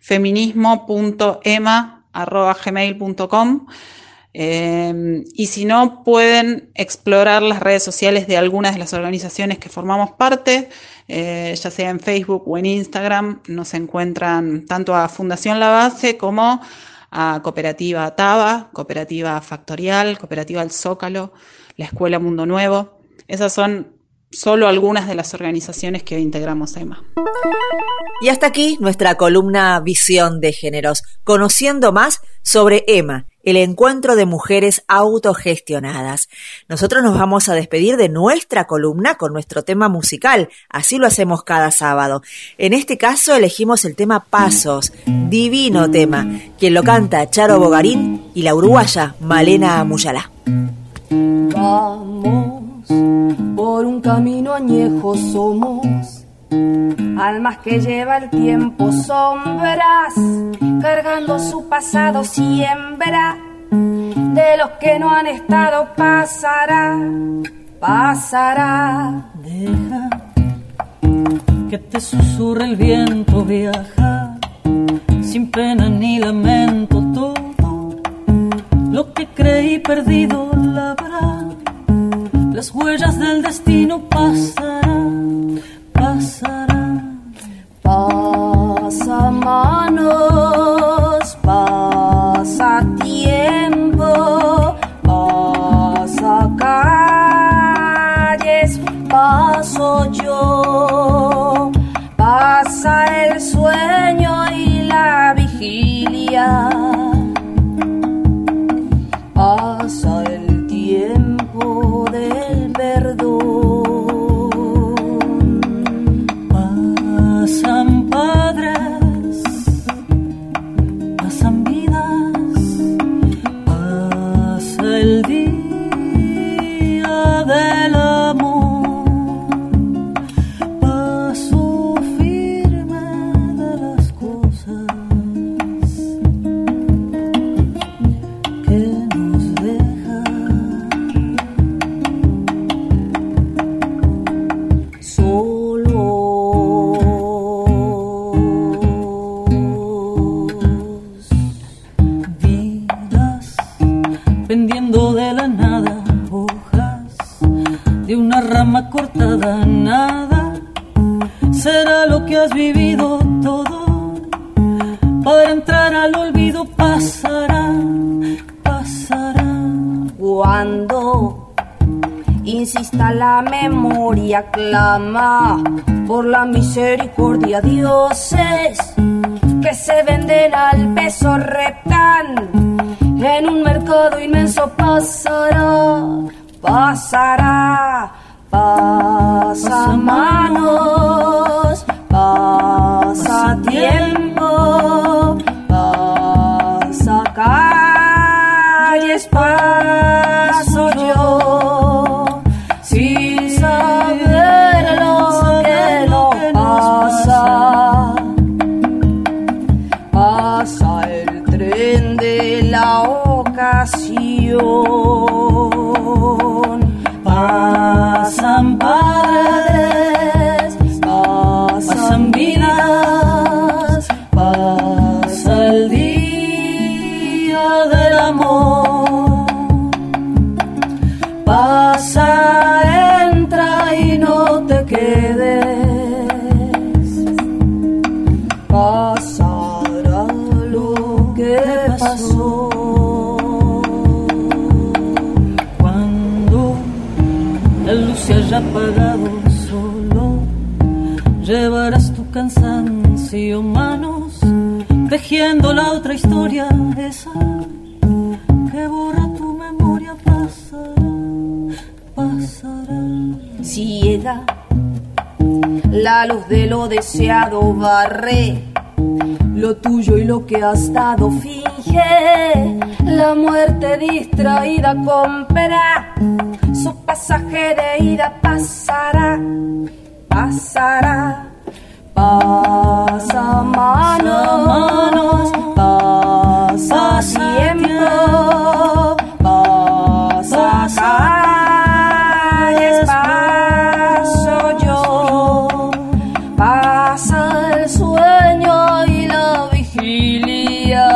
feminismo.ema@gmail.com y si no, pueden explorar las redes sociales de algunas de las organizaciones que formamos parte, ya sea en Facebook o en Instagram. Nos encuentran tanto a Fundación La Base como a Cooperativa Taba, Cooperativa Factorial, Cooperativa El Zócalo, la Escuela Mundo Nuevo. Esas son solo algunas de las organizaciones que integramos EMA.
Y hasta aquí nuestra columna Visión de Géneros, conociendo más sobre EMA, el Encuentro de Mujeres Autogestionadas. Nosotros nos vamos a despedir de nuestra columna con nuestro tema musical, así lo hacemos cada sábado. En este caso elegimos el tema Pasos, divino tema, quien lo canta Charo Bogarín y la uruguaya Malena Muyalá.
Vamos por un camino añejo, somos almas que lleva el tiempo, sombras cargando su pasado, siembra de los que no han estado. Pasará, pasará.
Deja que te susurre el viento, viaja sin pena ni lamento. Todo lo que creí perdido labrá, las huellas del destino pasarán, pasarán.
Pasa manos, pasa tiempo, pasa calles, paso yo, pasa el sueño y la vigilia, pasa el tiempo del perdón.
Pasan padres, pasan vidas, pasa el día del amor, paso firme de las cosas que nos dejan. Pendiendo de la nada, hojas de una rama cortada, nada será lo que has vivido. Todo para entrar al olvido pasará, pasará.
Cuando insista la memoria, clama por la misericordia. Dioses que se venden al peso retan en un mercado inmenso. Pasará, pasará, pasa manos, pasa tiempo, pasa calles, paso yo, sin saber lo que no pasa. Pasa el tren de la ocasión, pasan padres, pasan vidas, pasa el día del amor, pasa, entra y no te quedes, pasará lo que pasó.
La luz se haya apagado, solo llevarás tu cansancio, manos tejiendo la otra historia, esa que borra tu memoria. Pasará, pasará.
ciega. La luz de lo deseado barre lo tuyo y lo que has dado finge. La muerte distraída compra su pasaje de ida. Pasará, pasará. Pasa manos, pasa tiempo, pasa calles, paso yo, pasa el sueño y la vigilia,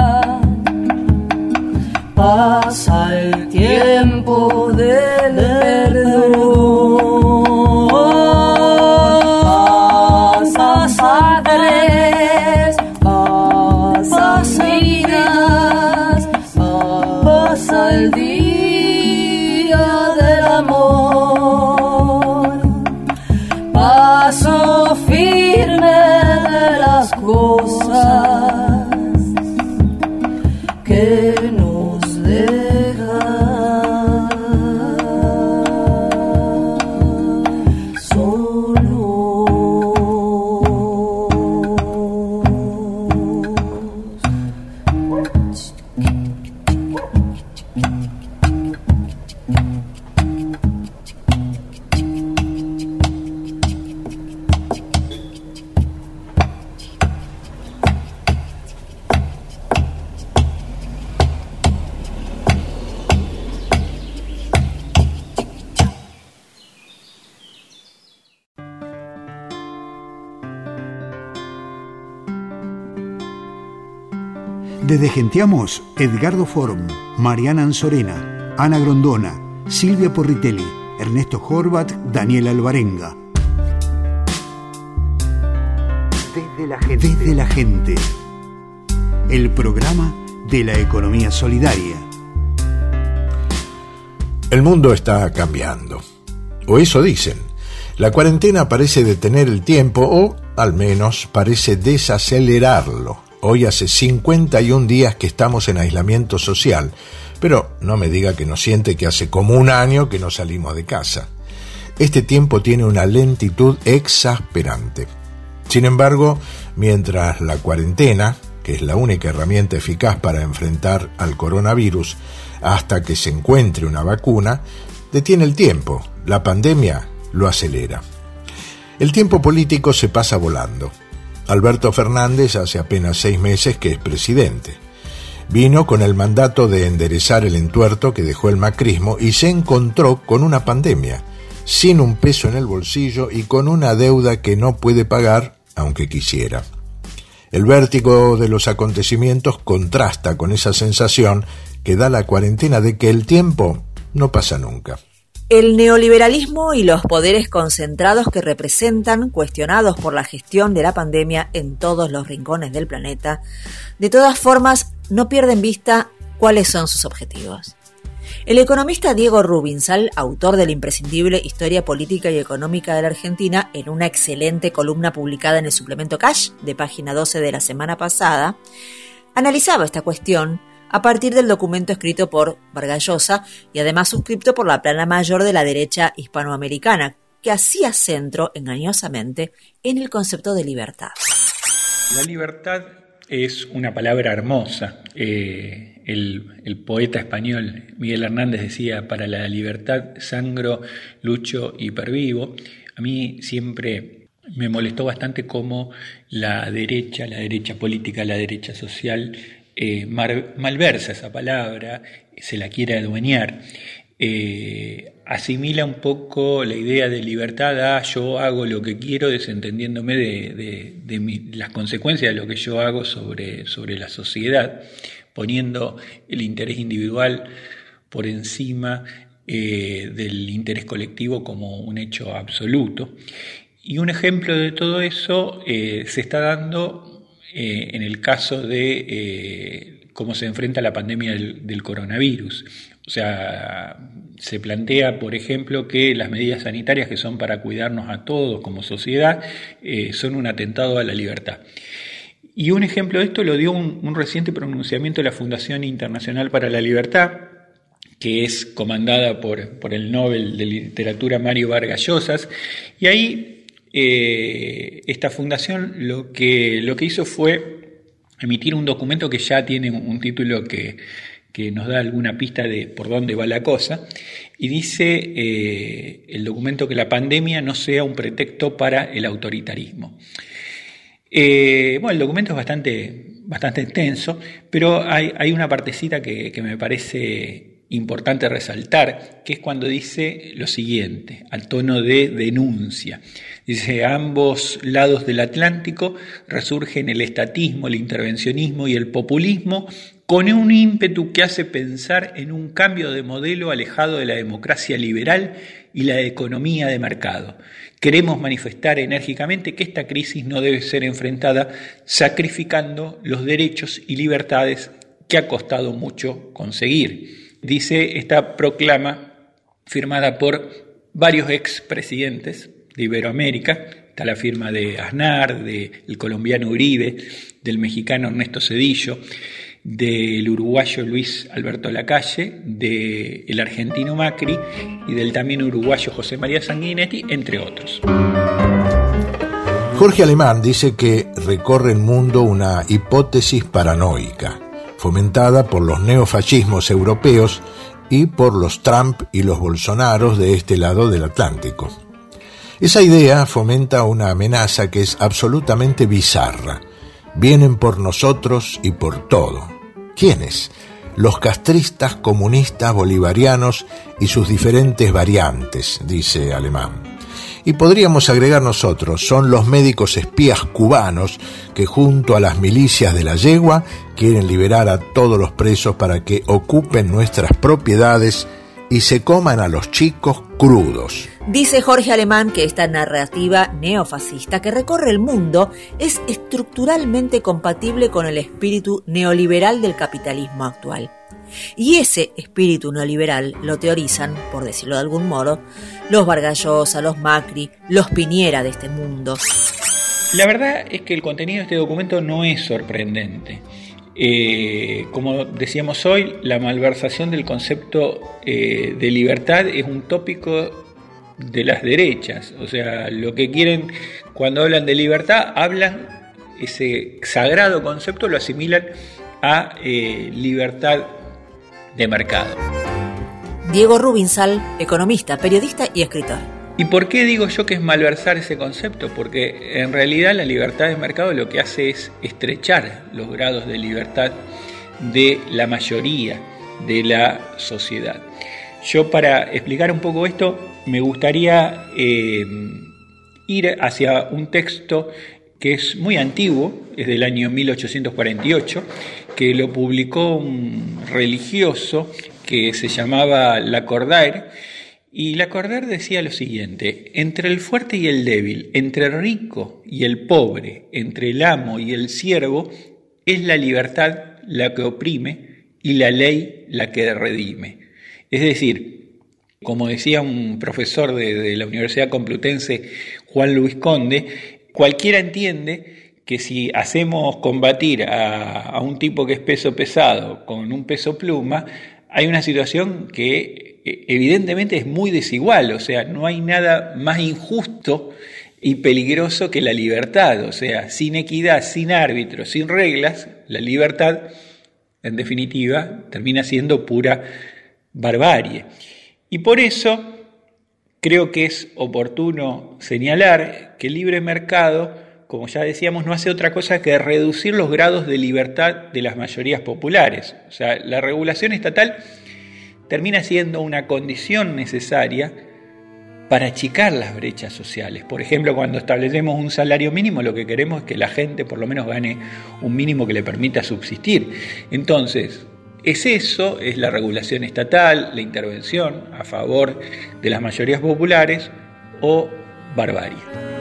pasa el tiempo del perdón. Padres, pasa vidas, pasa el día del amor, paso firme de las cosas que nos dejan
Desde Genteamos, Edgardo Form, Mariana Anzorena, Ana Grondona, Silvia Porritelli, Ernesto Horvat, Daniel Alvarenga. Desde la gente. El programa de la economía solidaria.
El mundo está cambiando, o eso dicen. La cuarentena parece detener el tiempo, o al menos parece desacelerarlo. Hoy hace 51 días que estamos en aislamiento social, pero no me diga que no siente que hace como un año que no salimos de casa. Este tiempo tiene una lentitud exasperante. Sin embargo, mientras la cuarentena, que es la única herramienta eficaz para enfrentar al coronavirus hasta que se encuentre una vacuna, detiene el tiempo, la pandemia lo acelera. El tiempo político se pasa volando. Alberto Fernández hace apenas 6 meses que es presidente. Vino con el mandato de enderezar el entuerto que dejó el macrismo y se encontró con una pandemia, sin un peso en el bolsillo y con una deuda que no puede pagar, aunque quisiera. El vértigo de los acontecimientos contrasta con esa sensación que da la cuarentena de que el tiempo no pasa nunca.
El neoliberalismo y los poderes concentrados que representan, cuestionados por la gestión de la pandemia en todos los rincones del planeta, de todas formas no pierden vista cuáles son sus objetivos. El economista Diego Rubinsal, autor del imprescindible Historia Política y Económica de la Argentina, en una excelente columna publicada en el suplemento Cash de página 12 de la semana pasada, analizaba esta cuestión a partir del documento escrito por Vargas Llosa y además suscripto por la plana mayor de la derecha hispanoamericana, que hacía centro, engañosamente, en el concepto de libertad.
La libertad es una palabra hermosa. El poeta español Miguel Hernández decía: para la libertad sangro, lucho y pervivo. A mí siempre me molestó bastante cómo la derecha política, la derecha social, malversa esa palabra, se la quiere adueñar, asimila un poco la idea de libertad a yo hago lo que quiero, desentendiéndome de las consecuencias de lo que yo hago sobre la sociedad, poniendo el interés individual por encima del interés colectivo como un hecho absoluto. Y un ejemplo de todo eso se está dando en el caso de cómo se enfrenta la pandemia del coronavirus. O sea, se plantea, por ejemplo, que las medidas sanitarias que son para cuidarnos a todos como sociedad son un atentado a la libertad. Y un ejemplo de esto lo dio un reciente pronunciamiento de la Fundación Internacional para la Libertad, que es comandada por el Nobel de Literatura Mario Vargas Llosa, y ahí esta fundación lo que hizo fue emitir un documento que ya tiene un título que nos da alguna pista de por dónde va la cosa, y dice el documento que la pandemia no sea un pretexto para el autoritarismo. El documento es bastante extenso, pero hay una partecita que me parece importante resaltar, que es cuando dice lo siguiente, al tono de denuncia. Dice: a ambos lados del Atlántico resurgen el estatismo, el intervencionismo y el populismo con un ímpetu que hace pensar en un cambio de modelo alejado de la democracia liberal y la economía de mercado. Queremos manifestar enérgicamente que esta crisis no debe ser enfrentada sacrificando los derechos y libertades que ha costado mucho conseguir. Dice esta proclama firmada por varios expresidentes de Iberoamérica. Está la firma de Aznar, del colombiano Uribe, del mexicano Ernesto Zedillo, del uruguayo Luis Alberto Lacalle, del argentino Macri y del también uruguayo José María Sanguinetti, entre otros.
Jorge Alemán dice que recorre el mundo una hipótesis paranoica, fomentada por los neofascismos europeos y por los Trump y los Bolsonaros de este lado del Atlántico. Esa idea fomenta una amenaza que es absolutamente bizarra. Vienen por nosotros y por todo. ¿Quiénes? Los castristas, comunistas, bolivarianos y sus diferentes variantes, dice Alemán. Y podríamos agregar nosotros, son los médicos espías cubanos que junto a las milicias de la yegua quieren liberar a todos los presos para que ocupen nuestras propiedades y se coman a los chicos crudos.
Dice Jorge Alemán que esta narrativa neofascista que recorre el mundo es estructuralmente compatible con el espíritu neoliberal del capitalismo actual. Y ese espíritu neoliberal lo teorizan, por decirlo de algún modo, los Vargas Llosa, los Macri, los Piñera de este mundo.
La verdad es que el contenido de este documento no es sorprendente. Como decíamos hoy, la malversación del concepto de libertad es un tópico de las derechas. O sea, lo que quieren cuando hablan de libertad, hablan ese sagrado concepto, lo asimilan a libertad de mercado.
Diego Rubinsal, economista, periodista y escritor.
¿Y por qué digo yo que es malversar ese concepto? Porque en realidad la libertad de mercado lo que hace es estrechar los grados de libertad de la mayoría de la sociedad. Yo, para explicar un poco esto, me gustaría ir hacia un texto que es muy antiguo, es del año 1848, que lo publicó un religioso que se llamaba Lacordaire, y Lacordaire decía lo siguiente: entre el fuerte y el débil, entre el rico y el pobre, entre el amo y el siervo, es la libertad la que oprime y la ley la que redime. Es decir, como decía un profesor de la Universidad Complutense, Juan Luis Conde, cualquiera entiende que si hacemos combatir a un tipo que es peso pesado con un peso pluma, hay una situación que evidentemente es muy desigual. O sea, no hay nada más injusto y peligroso que la libertad. O sea, sin equidad, sin árbitros, sin reglas, la libertad, en definitiva, termina siendo pura barbarie. Y por eso creo que es oportuno señalar que el libre mercado, como ya decíamos, no hace otra cosa que reducir los grados de libertad de las mayorías populares. O sea, la regulación estatal termina siendo una condición necesaria para achicar las brechas sociales. Por ejemplo, cuando establecemos un salario mínimo, lo que queremos es que la gente por lo menos gane un mínimo que le permita subsistir. Entonces, es la regulación estatal, la intervención a favor de las mayorías populares o barbarie.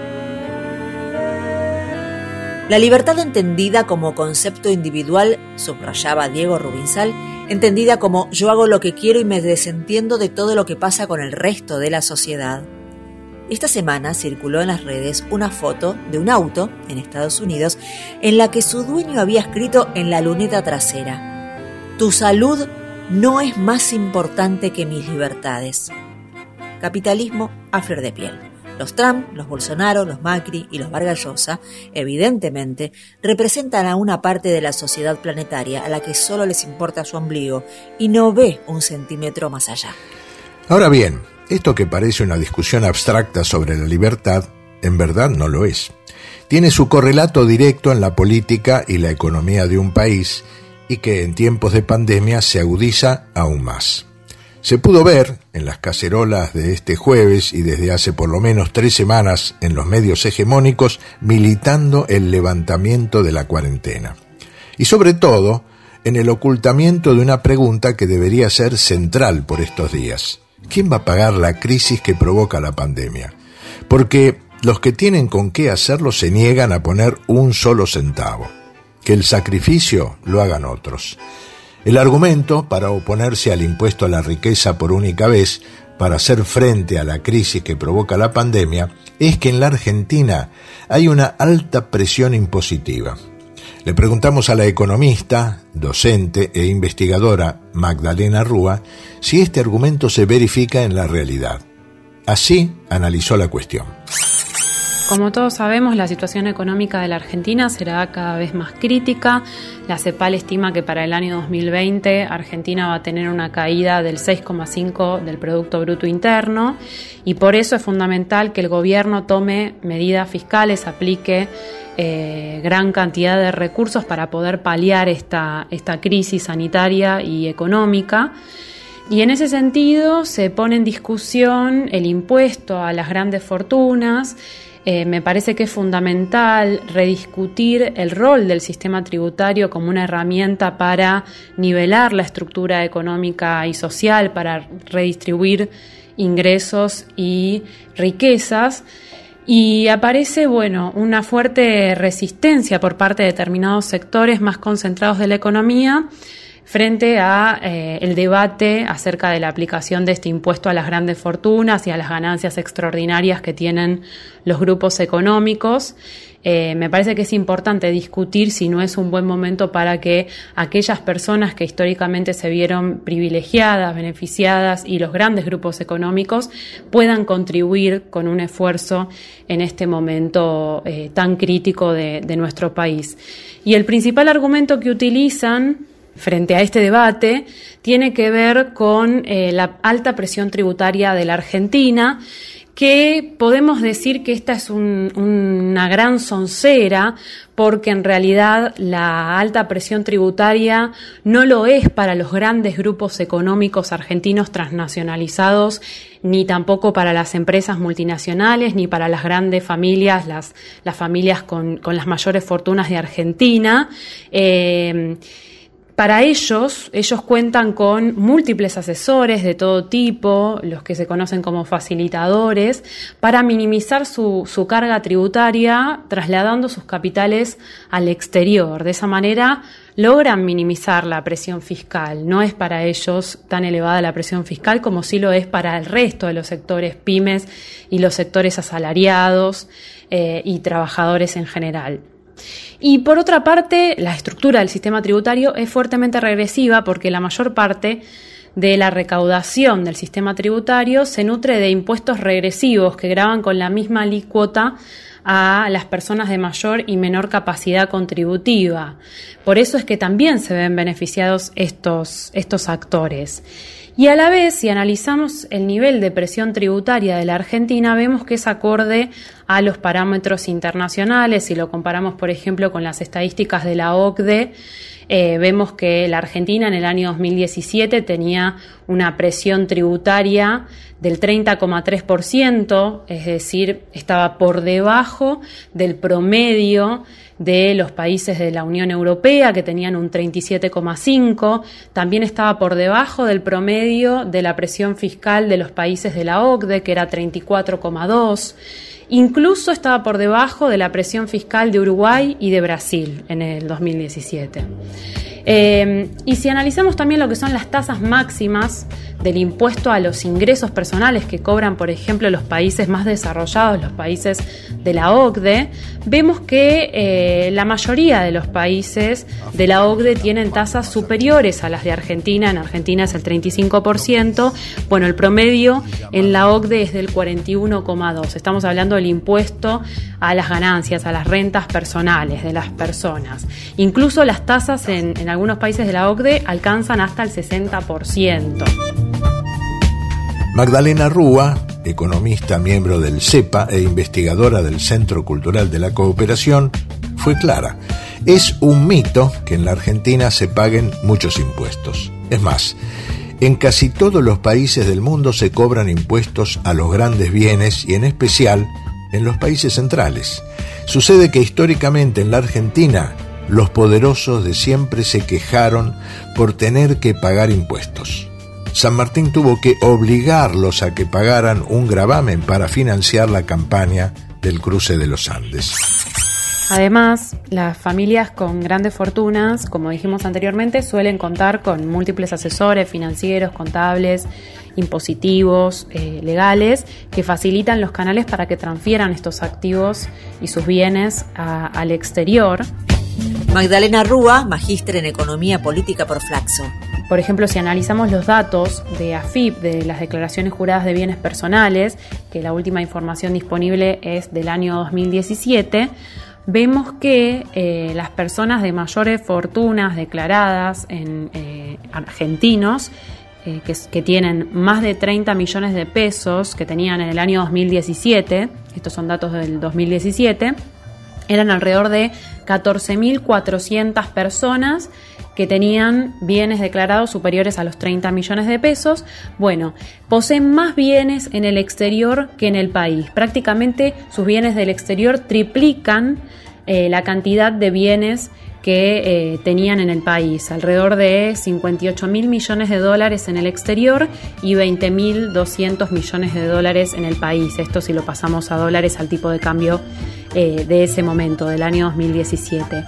La libertad entendida como concepto individual, subrayaba Diego Rubinsal, entendida como yo hago lo que quiero y me desentiendo de todo lo que pasa con el resto de la sociedad. Esta semana circuló en las redes una foto de un auto en Estados Unidos en la que su dueño había escrito en la luneta trasera: tu salud no es más importante que mis libertades. Capitalismo a flor de piel. Los Trump, los Bolsonaro, los Macri y los Vargas Llosa, evidentemente, representan a una parte de la sociedad planetaria a la que solo les importa su ombligo y no ve un centímetro más allá.
Ahora bien, esto que parece una discusión abstracta sobre la libertad, en verdad no lo es. Tiene su correlato directo en la política y la economía de un país y que en tiempos de pandemia se agudiza aún más. Se pudo ver en las cacerolas de este jueves y desde hace por lo menos 3 semanas en los medios hegemónicos militando el levantamiento de la cuarentena. Y sobre todo, en el ocultamiento de una pregunta que debería ser central por estos días. ¿Quién va a pagar la crisis que provoca la pandemia? Porque los que tienen con qué hacerlo se niegan a poner un solo centavo. Que el sacrificio lo hagan otros. El argumento para oponerse al impuesto a la riqueza por única vez, para hacer frente a la crisis que provoca la pandemia, es que en la Argentina hay una alta presión impositiva. Le preguntamos a la economista, docente e investigadora Magdalena Rúa si este argumento se verifica en la realidad. Así analizó la cuestión.
Como todos sabemos, la situación económica de la Argentina será cada vez más crítica. La CEPAL estima que para el año 2020 Argentina va a tener una caída del 6,5% del Producto Bruto Interno y por eso es fundamental que el gobierno tome medidas fiscales, aplique gran cantidad de recursos para poder paliar esta crisis sanitaria y económica. Y en ese sentido se pone en discusión el impuesto a las grandes fortunas. Me parece que es fundamental rediscutir el rol del sistema tributario como una herramienta para nivelar la estructura económica y social, para redistribuir ingresos y riquezas. Y aparece, una fuerte resistencia por parte de determinados sectores más concentrados de la economía frente a el debate acerca de la aplicación de este impuesto a las grandes fortunas y a las ganancias extraordinarias que tienen los grupos económicos. Me parece que es importante discutir si no es un buen momento para que aquellas personas que históricamente se vieron privilegiadas, beneficiadas y los grandes grupos económicos puedan contribuir con un esfuerzo en este momento tan crítico de nuestro país. Y el principal argumento que utilizan frente a este debate tiene que ver con la alta presión tributaria de la Argentina, que podemos decir que esta es una gran soncera, porque en realidad la alta presión tributaria no lo es para los grandes grupos económicos argentinos transnacionalizados, ni tampoco para las empresas multinacionales, ni para las grandes familias, las familias con las mayores fortunas de Argentina. Para ellos cuentan con múltiples asesores de todo tipo, los que se conocen como facilitadores, para minimizar su carga tributaria, trasladando sus capitales al exterior. De esa manera logran minimizar la presión fiscal. No es para ellos tan elevada la presión fiscal como sí lo es para el resto de los sectores pymes y los sectores asalariados y trabajadores en general. Y por otra parte, la estructura del sistema tributario es fuertemente regresiva porque la mayor parte de la recaudación del sistema tributario se nutre de impuestos regresivos que gravan con la misma alícuota a las personas de mayor y menor capacidad contributiva. Por eso es que también se ven beneficiados estos actores. Y a la vez, si analizamos el nivel de presión tributaria de la Argentina, vemos que es acorde a los parámetros internacionales. Si lo comparamos, por ejemplo, con las estadísticas de la OCDE, vemos que la Argentina en el año 2017 tenía una presión tributaria del 30,3%, es decir, estaba por debajo del promedio de los países de la Unión Europea, que tenían un 37,5%, también estaba por debajo del promedio de la presión fiscal de los países de la OCDE, que era 34,2%, incluso estaba por debajo de la presión fiscal de Uruguay y de Brasil en el 2017. Y si analizamos también lo que son las tasas máximas del impuesto a los ingresos personales que cobran, por ejemplo, los países más desarrollados, los países de la OCDE, vemos que la mayoría de los países de la OCDE tienen tasas superiores a las de Argentina. En Argentina es el 35%. Bueno, el promedio en la OCDE es del 41,2%. Estamos hablando del impuesto a las ganancias, a las rentas personales de las personas. Incluso las tasas en algunos países de la OCDE alcanzan hasta el 60%.
Magdalena Rúa, economista, miembro del CEPA e investigadora del Centro Cultural de la Cooperación, fue clara. Es un mito que en la Argentina se paguen muchos impuestos. Es más, en casi todos los países del mundo se cobran impuestos a los grandes bienes y en especial en los países centrales. Sucede que históricamente en la Argentina los poderosos de siempre se quejaron por tener que pagar impuestos. San Martín tuvo que obligarlos a que pagaran un gravamen para financiar la campaña del cruce de los Andes.
Además, las familias con grandes fortunas, como dijimos anteriormente, suelen contar con múltiples asesores financieros, contables, impositivos, legales, que facilitan los canales para que transfieran estos activos y sus bienes al exterior.
Magdalena Rúa, magíster en Economía Política por Flaxo.
Por ejemplo, si analizamos los datos de AFIP, de las declaraciones juradas de bienes personales, que la última información disponible es del año 2017, vemos que las personas de mayores fortunas declaradas en argentinos, que tienen más de 30 millones de pesos que tenían en el año 2017, estos son datos del 2017, eran alrededor de 14.400 personas que tenían bienes declarados superiores a los 30 millones de pesos. Bueno, poseen más bienes en el exterior que en el país. Prácticamente sus bienes del exterior triplican la cantidad de bienes que tenían en el país, alrededor de 58.000 millones de dólares en el exterior y 20.200 millones de dólares en el país. Esto si lo pasamos a dólares al tipo de cambio de ese momento, del año 2017.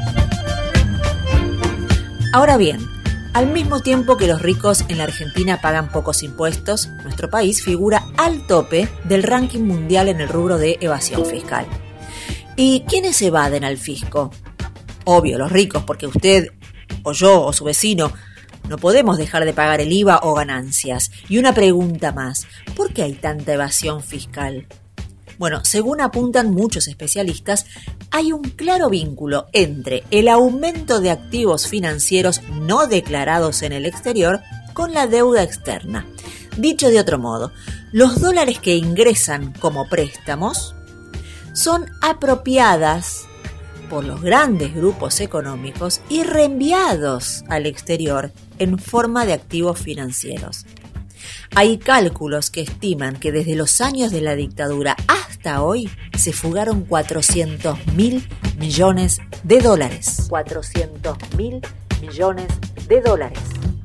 Ahora bien, al mismo tiempo que los ricos en la Argentina pagan pocos impuestos, nuestro país figura al tope del ranking mundial en el rubro de evasión fiscal. ¿Y quiénes evaden al fisco? Obvio, los ricos, porque usted o yo o su vecino no podemos dejar de pagar el IVA o ganancias. Y una pregunta más, ¿por qué hay tanta evasión fiscal? Bueno, según apuntan muchos especialistas, hay un claro vínculo entre el aumento de activos financieros no declarados en el exterior con la deuda externa. Dicho de otro modo, los dólares que ingresan como préstamos son apropiadas por los grandes grupos económicos y reenviados al exterior en forma de activos financieros. Hay cálculos que estiman que desde los años de la dictadura hasta hoy se fugaron 400.000 millones de dólares. 400.000 millones de dólares.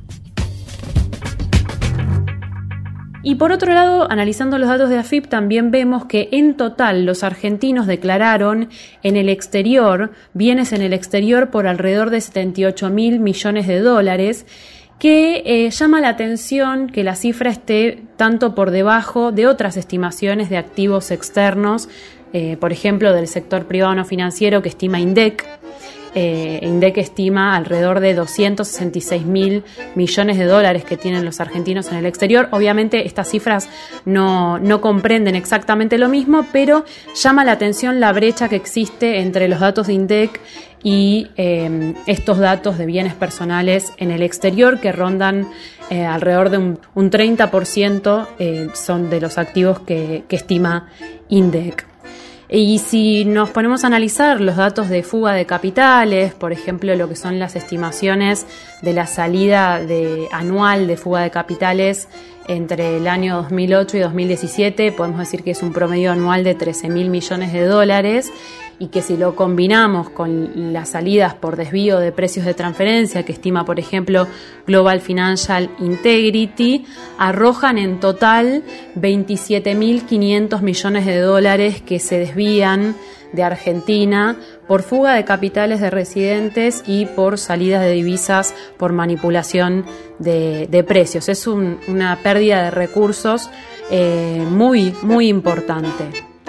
Y por otro lado, analizando los datos de AFIP, también vemos que en total los argentinos declararon en el exterior, bienes en el exterior por alrededor de 78.000 millones de dólares, que llama la atención que la cifra esté tanto por debajo de otras estimaciones de activos externos, por ejemplo, del sector privado no financiero que estima INDEC. INDEC estima alrededor de 266.000 millones de dólares que tienen los argentinos en el exterior. Obviamente estas cifras no comprenden exactamente lo mismo, pero llama la atención la brecha que existe entre los datos de INDEC y estos datos de bienes personales en el exterior, que rondan alrededor de un 30% son de los activos que estima INDEC. Y si nos ponemos a analizar los datos de fuga de capitales, por ejemplo, lo que son las estimaciones de la salida anual de fuga de capitales entre el año 2008 y 2017, podemos decir que es un promedio anual de 13.000 millones de dólares. y que si lo combinamos con las salidas por desvío de precios de transferencia que estima, por ejemplo, Global Financial Integrity, arrojan en total 27.500 millones de dólares que se desvían de Argentina por fuga de capitales de residentes y por salidas de divisas por manipulación de precios. Es una pérdida de recursos muy, muy importante.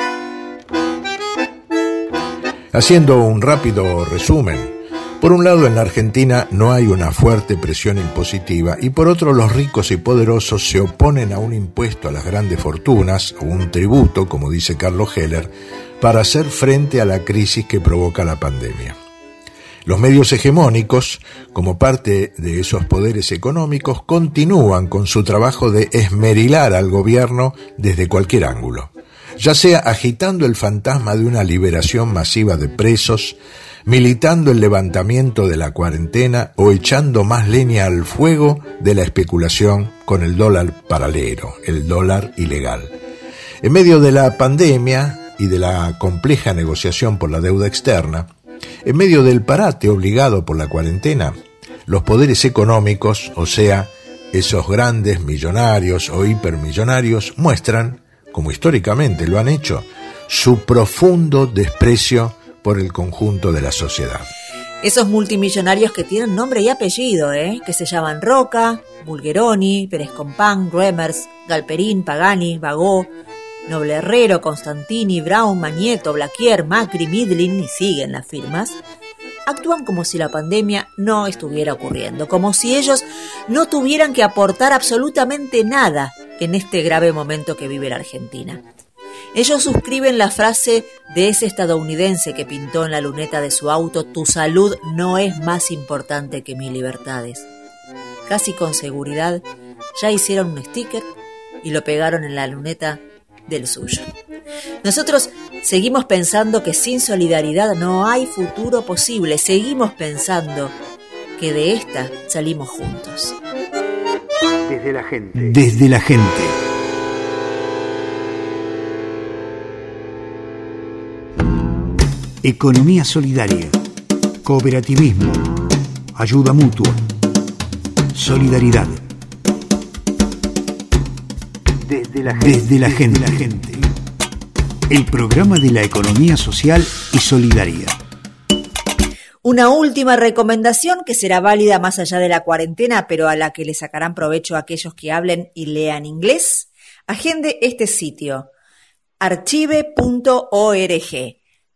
Haciendo un rápido resumen, por un lado en la Argentina no hay una fuerte presión impositiva y por otro los ricos y poderosos se oponen a un impuesto a las grandes fortunas o un tributo, como dice Carlos Heller, para hacer frente a la crisis que provoca la pandemia. Los medios hegemónicos, como parte de esos poderes económicos, continúan con su trabajo de esmerilar al gobierno desde cualquier ángulo, ya sea agitando el fantasma de una liberación masiva de presos, militando el levantamiento de la cuarentena o echando más leña al fuego de la especulación con el dólar paralelo, el dólar ilegal. En medio de la pandemia y de la compleja negociación por la deuda externa, en medio del parate obligado por la cuarentena, los poderes económicos, o sea, esos grandes millonarios o hipermillonarios, muestran, como históricamente lo han hecho, su profundo desprecio por el conjunto de la sociedad.
Esos multimillonarios que tienen nombre y apellido, que se llaman Roca, Bulgeroni, Pérez Compán, Reimers, Galperín, Pagani, Bagó, Noble Herrero, Constantini, Brown, Magneto, Blaquier, Macri, Midlin, y siguen las firmas, actúan como si la pandemia no estuviera ocurriendo, como si ellos no tuvieran que aportar absolutamente nada en este grave momento que vive la Argentina. Ellos suscriben la frase de ese estadounidense que pintó en la luneta de su auto: tu salud no es más importante que mis libertades. Casi con seguridad ya hicieron un sticker y lo pegaron en la luneta del suyo. Nosotros seguimos pensando que sin solidaridad no hay futuro posible. Seguimos pensando que de esta salimos juntos.
Desde la gente. Desde la gente. Economía solidaria, cooperativismo, ayuda mutua, solidaridad. Desde la gente. El programa de la economía social y solidaria.
Una última recomendación que será válida más allá de la cuarentena, pero a la que le sacarán provecho a aquellos que hablen y lean inglés. Agende este sitio: archive.org.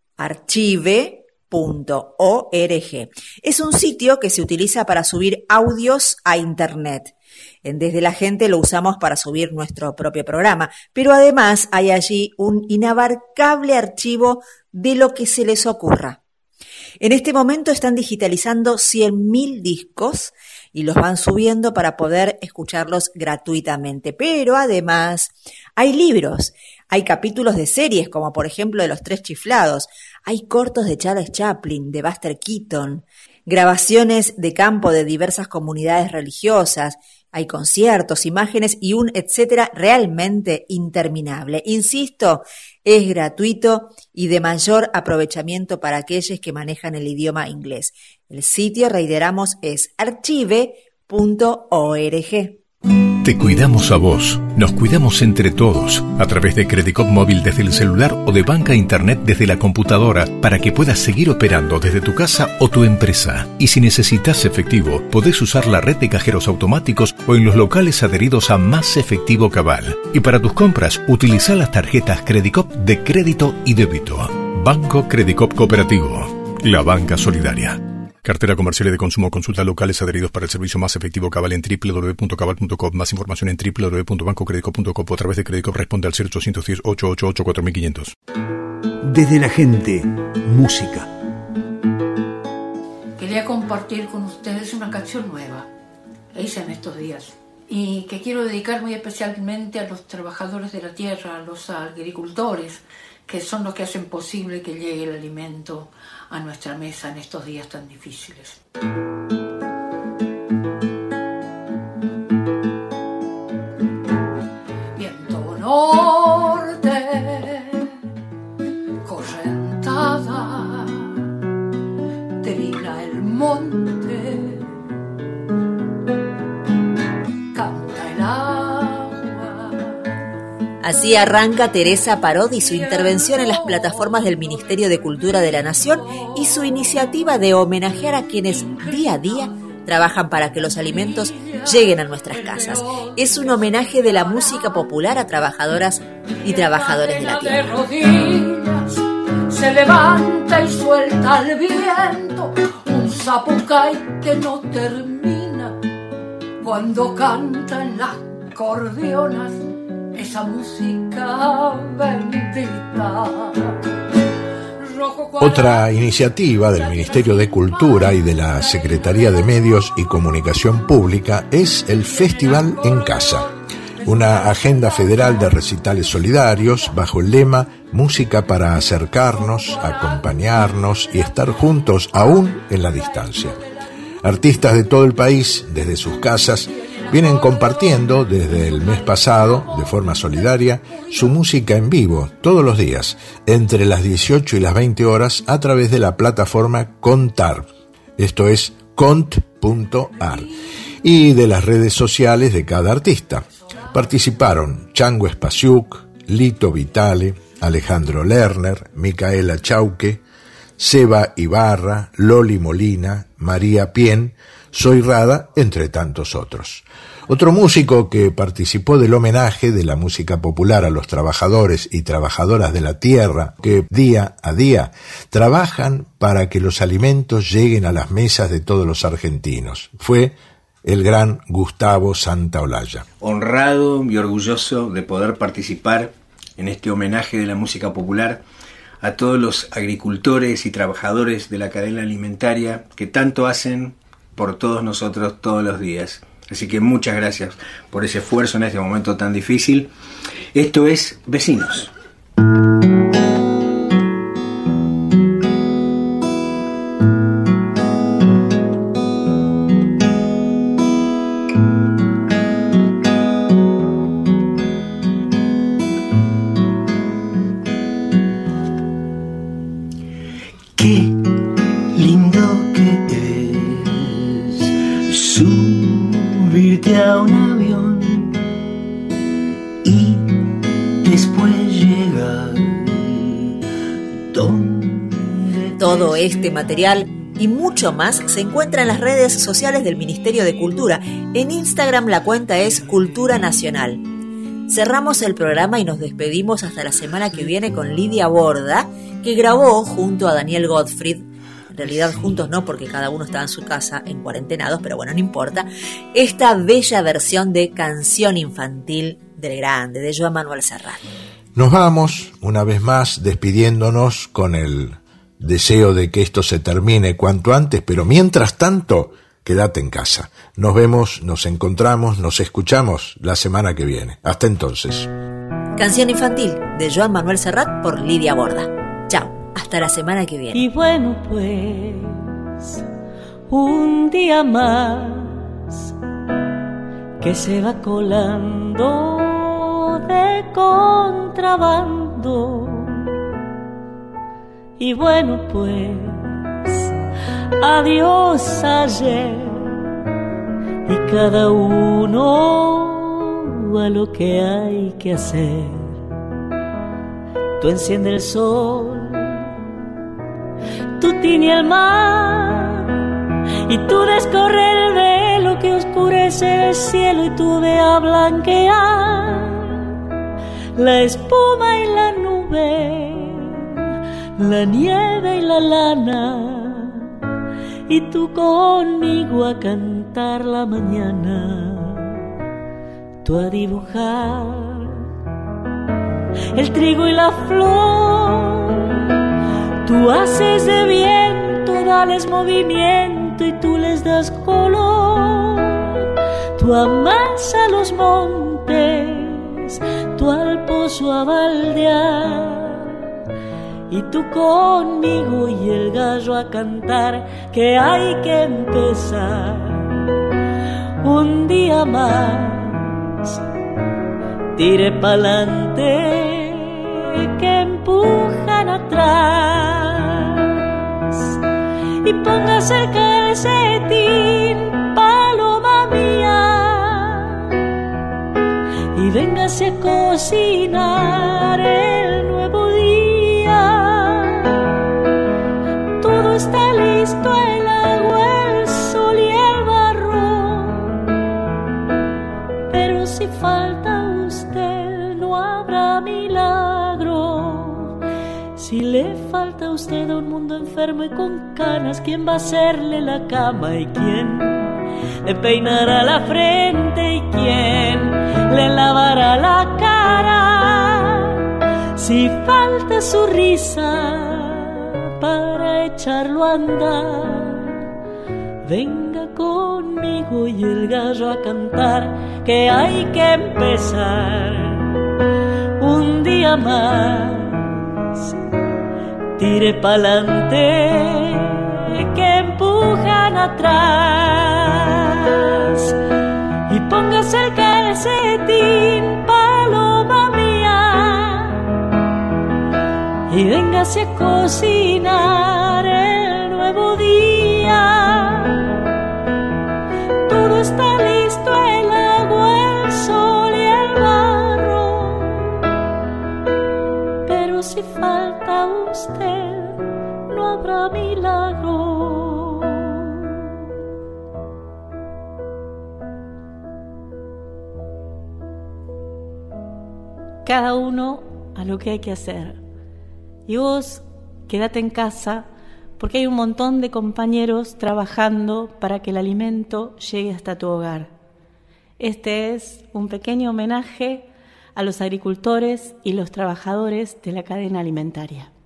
archive.org. Es un sitio que se utiliza para subir audios a Internet. Desde la gente lo usamos para subir nuestro propio programa, pero además hay allí un inabarcable archivo de lo que se les ocurra. En este momento están digitalizando 100.000 discos y los van subiendo para poder escucharlos gratuitamente. Pero además hay libros, hay capítulos de series como por ejemplo de Los Tres Chiflados, hay cortos de Charles Chaplin, de Buster Keaton, grabaciones de campo de diversas comunidades religiosas, hay conciertos, imágenes y un etcétera realmente interminable. Insisto, es gratuito y de mayor aprovechamiento para aquellos que manejan el idioma inglés. El sitio, reiteramos, es archive.org.
Te cuidamos a vos, nos cuidamos entre todos, a través de Credicop Móvil desde el celular o de banca internet desde la computadora, para que puedas seguir operando desde tu casa o tu empresa. Y si necesitas efectivo, podés usar la red de cajeros automáticos o en los locales adheridos a Más Efectivo Cabal. Y para tus compras, utiliza las tarjetas Credicop de crédito y débito. Banco Credicop Cooperativo, la banca solidaria. Cartera comercial y de consumo. Consulta locales adheridos para el servicio Más Efectivo Cabal en www.cabal.com. Más información en www.bancocredico.com o a través de Credicop. Responde al 0810-888-4500.
Desde la gente, música.
Quería compartir con ustedes una canción nueva que hice en estos días y que quiero dedicar muy especialmente a los trabajadores de la tierra, a los agricultores, que son los que hacen posible que llegue el alimento a nuestra mesa en estos días tan difíciles. Viento norte, correntada,
Así arranca Teresa Parodi su intervención en las plataformas del Ministerio de Cultura de la Nación y su iniciativa de homenajear a quienes día a día trabajan para que los alimentos lleguen a nuestras casas. Es un homenaje de la música popular a trabajadoras y trabajadores de la tierra.
Se levanta y suelta el viento, un zapucay que no termina cuando cantan las acordeonas esa música bendita.
Otra iniciativa del Ministerio de Cultura y de la Secretaría de Medios y Comunicación Pública es el Festival en Casa, una agenda federal de recitales solidarios bajo el lema Música para acercarnos, acompañarnos y estar juntos aún en la distancia. Artistas de todo el país, desde sus casas, vienen compartiendo desde el mes pasado, de forma solidaria, su música en vivo todos los días, entre las 18 y las 20 horas, a través de la plataforma Contar, esto es cont.ar, y de las redes sociales de cada artista. Participaron Chango Espasiuk, Lito Vitale, Alejandro Lerner, Micaela Chauque, Seba Ibarra, Loli Molina, María Pien, Soy Rada, entre tantos otros. Otro músico que participó del homenaje de la música popular a los trabajadores y trabajadoras de la tierra que día a día trabajan para que los alimentos lleguen a las mesas de todos los argentinos fue el gran Gustavo Santaolalla.
Honrado y orgulloso de poder participar en este homenaje de la música popular a todos los agricultores y trabajadores de la cadena alimentaria que tanto hacen por todos nosotros todos los días. Así que muchas gracias por ese esfuerzo en este momento tan difícil. Esto es Vecinos.
A un avión y después llegar donde...
Todo este material y mucho más se encuentra en las redes sociales del Ministerio de Cultura. En Instagram la cuenta es Cultura Nacional. Cerramos el programa y nos despedimos hasta la semana que viene con Lidia Borda, que grabó junto a Daniel Gottfried. En realidad juntos no, porque cada uno estaba en su casa en cuarentenados, pero bueno, no importa, esta bella versión de Canción Infantil del Grande, de Joan Manuel Serrat.
Nos vamos, una vez más, despidiéndonos con el deseo de que esto se termine cuanto antes, pero mientras tanto, quédate en casa. Nos vemos, nos encontramos, nos escuchamos la semana que viene. Hasta entonces.
Canción Infantil, de Joan Manuel Serrat por Lidia Borda. Chao. Hasta la semana que viene.
Y bueno, pues, un día más que se va colando de contrabando. Y bueno, pues, adiós ayer y cada uno a lo que hay que hacer. Tú enciende el sol, tú tiñe el mar y tú descorre el velo que oscurece el cielo y tú ve a blanquear la espuma y la nube, la nieve y la lana, y tú conmigo a cantar la mañana, tú a dibujar el trigo y la flor. Tú haces de viento, dales movimiento y tú les das color. Tú amas a los montes, tú al pozo a baldear, y tú conmigo y el gallo a cantar que hay que empezar un día más. Tire pa'lante que empujan atrás y póngase el calcetín, paloma mía, y véngase a cocinar el nuevo día. Todo está listo, el agua, el sol y el barro. Pero si falta usted, no habrá milagro. Si le falta a usted a un mundo enfermo y con canas, ¿quién va a hacerle la cama y quién le peinará la frente y quién le lavará la cara? Si falta su risa para echarlo a andar, venga conmigo y el gallo a cantar, que hay que empezar un día más. Tire pa'lante que empujan atrás y póngase el calcetín, paloma mía, y véngase a cocinar el nuevo día. Todo está listo, el agua, el sol y el barro, pero si falta usted, no habrá milagro. Cada uno a lo que hay que hacer. Y vos quédate en casa, porque hay un montón de compañeros trabajando para que el alimento llegue hasta tu hogar. Este es un pequeño homenaje a los agricultores y los trabajadores de la cadena alimentaria.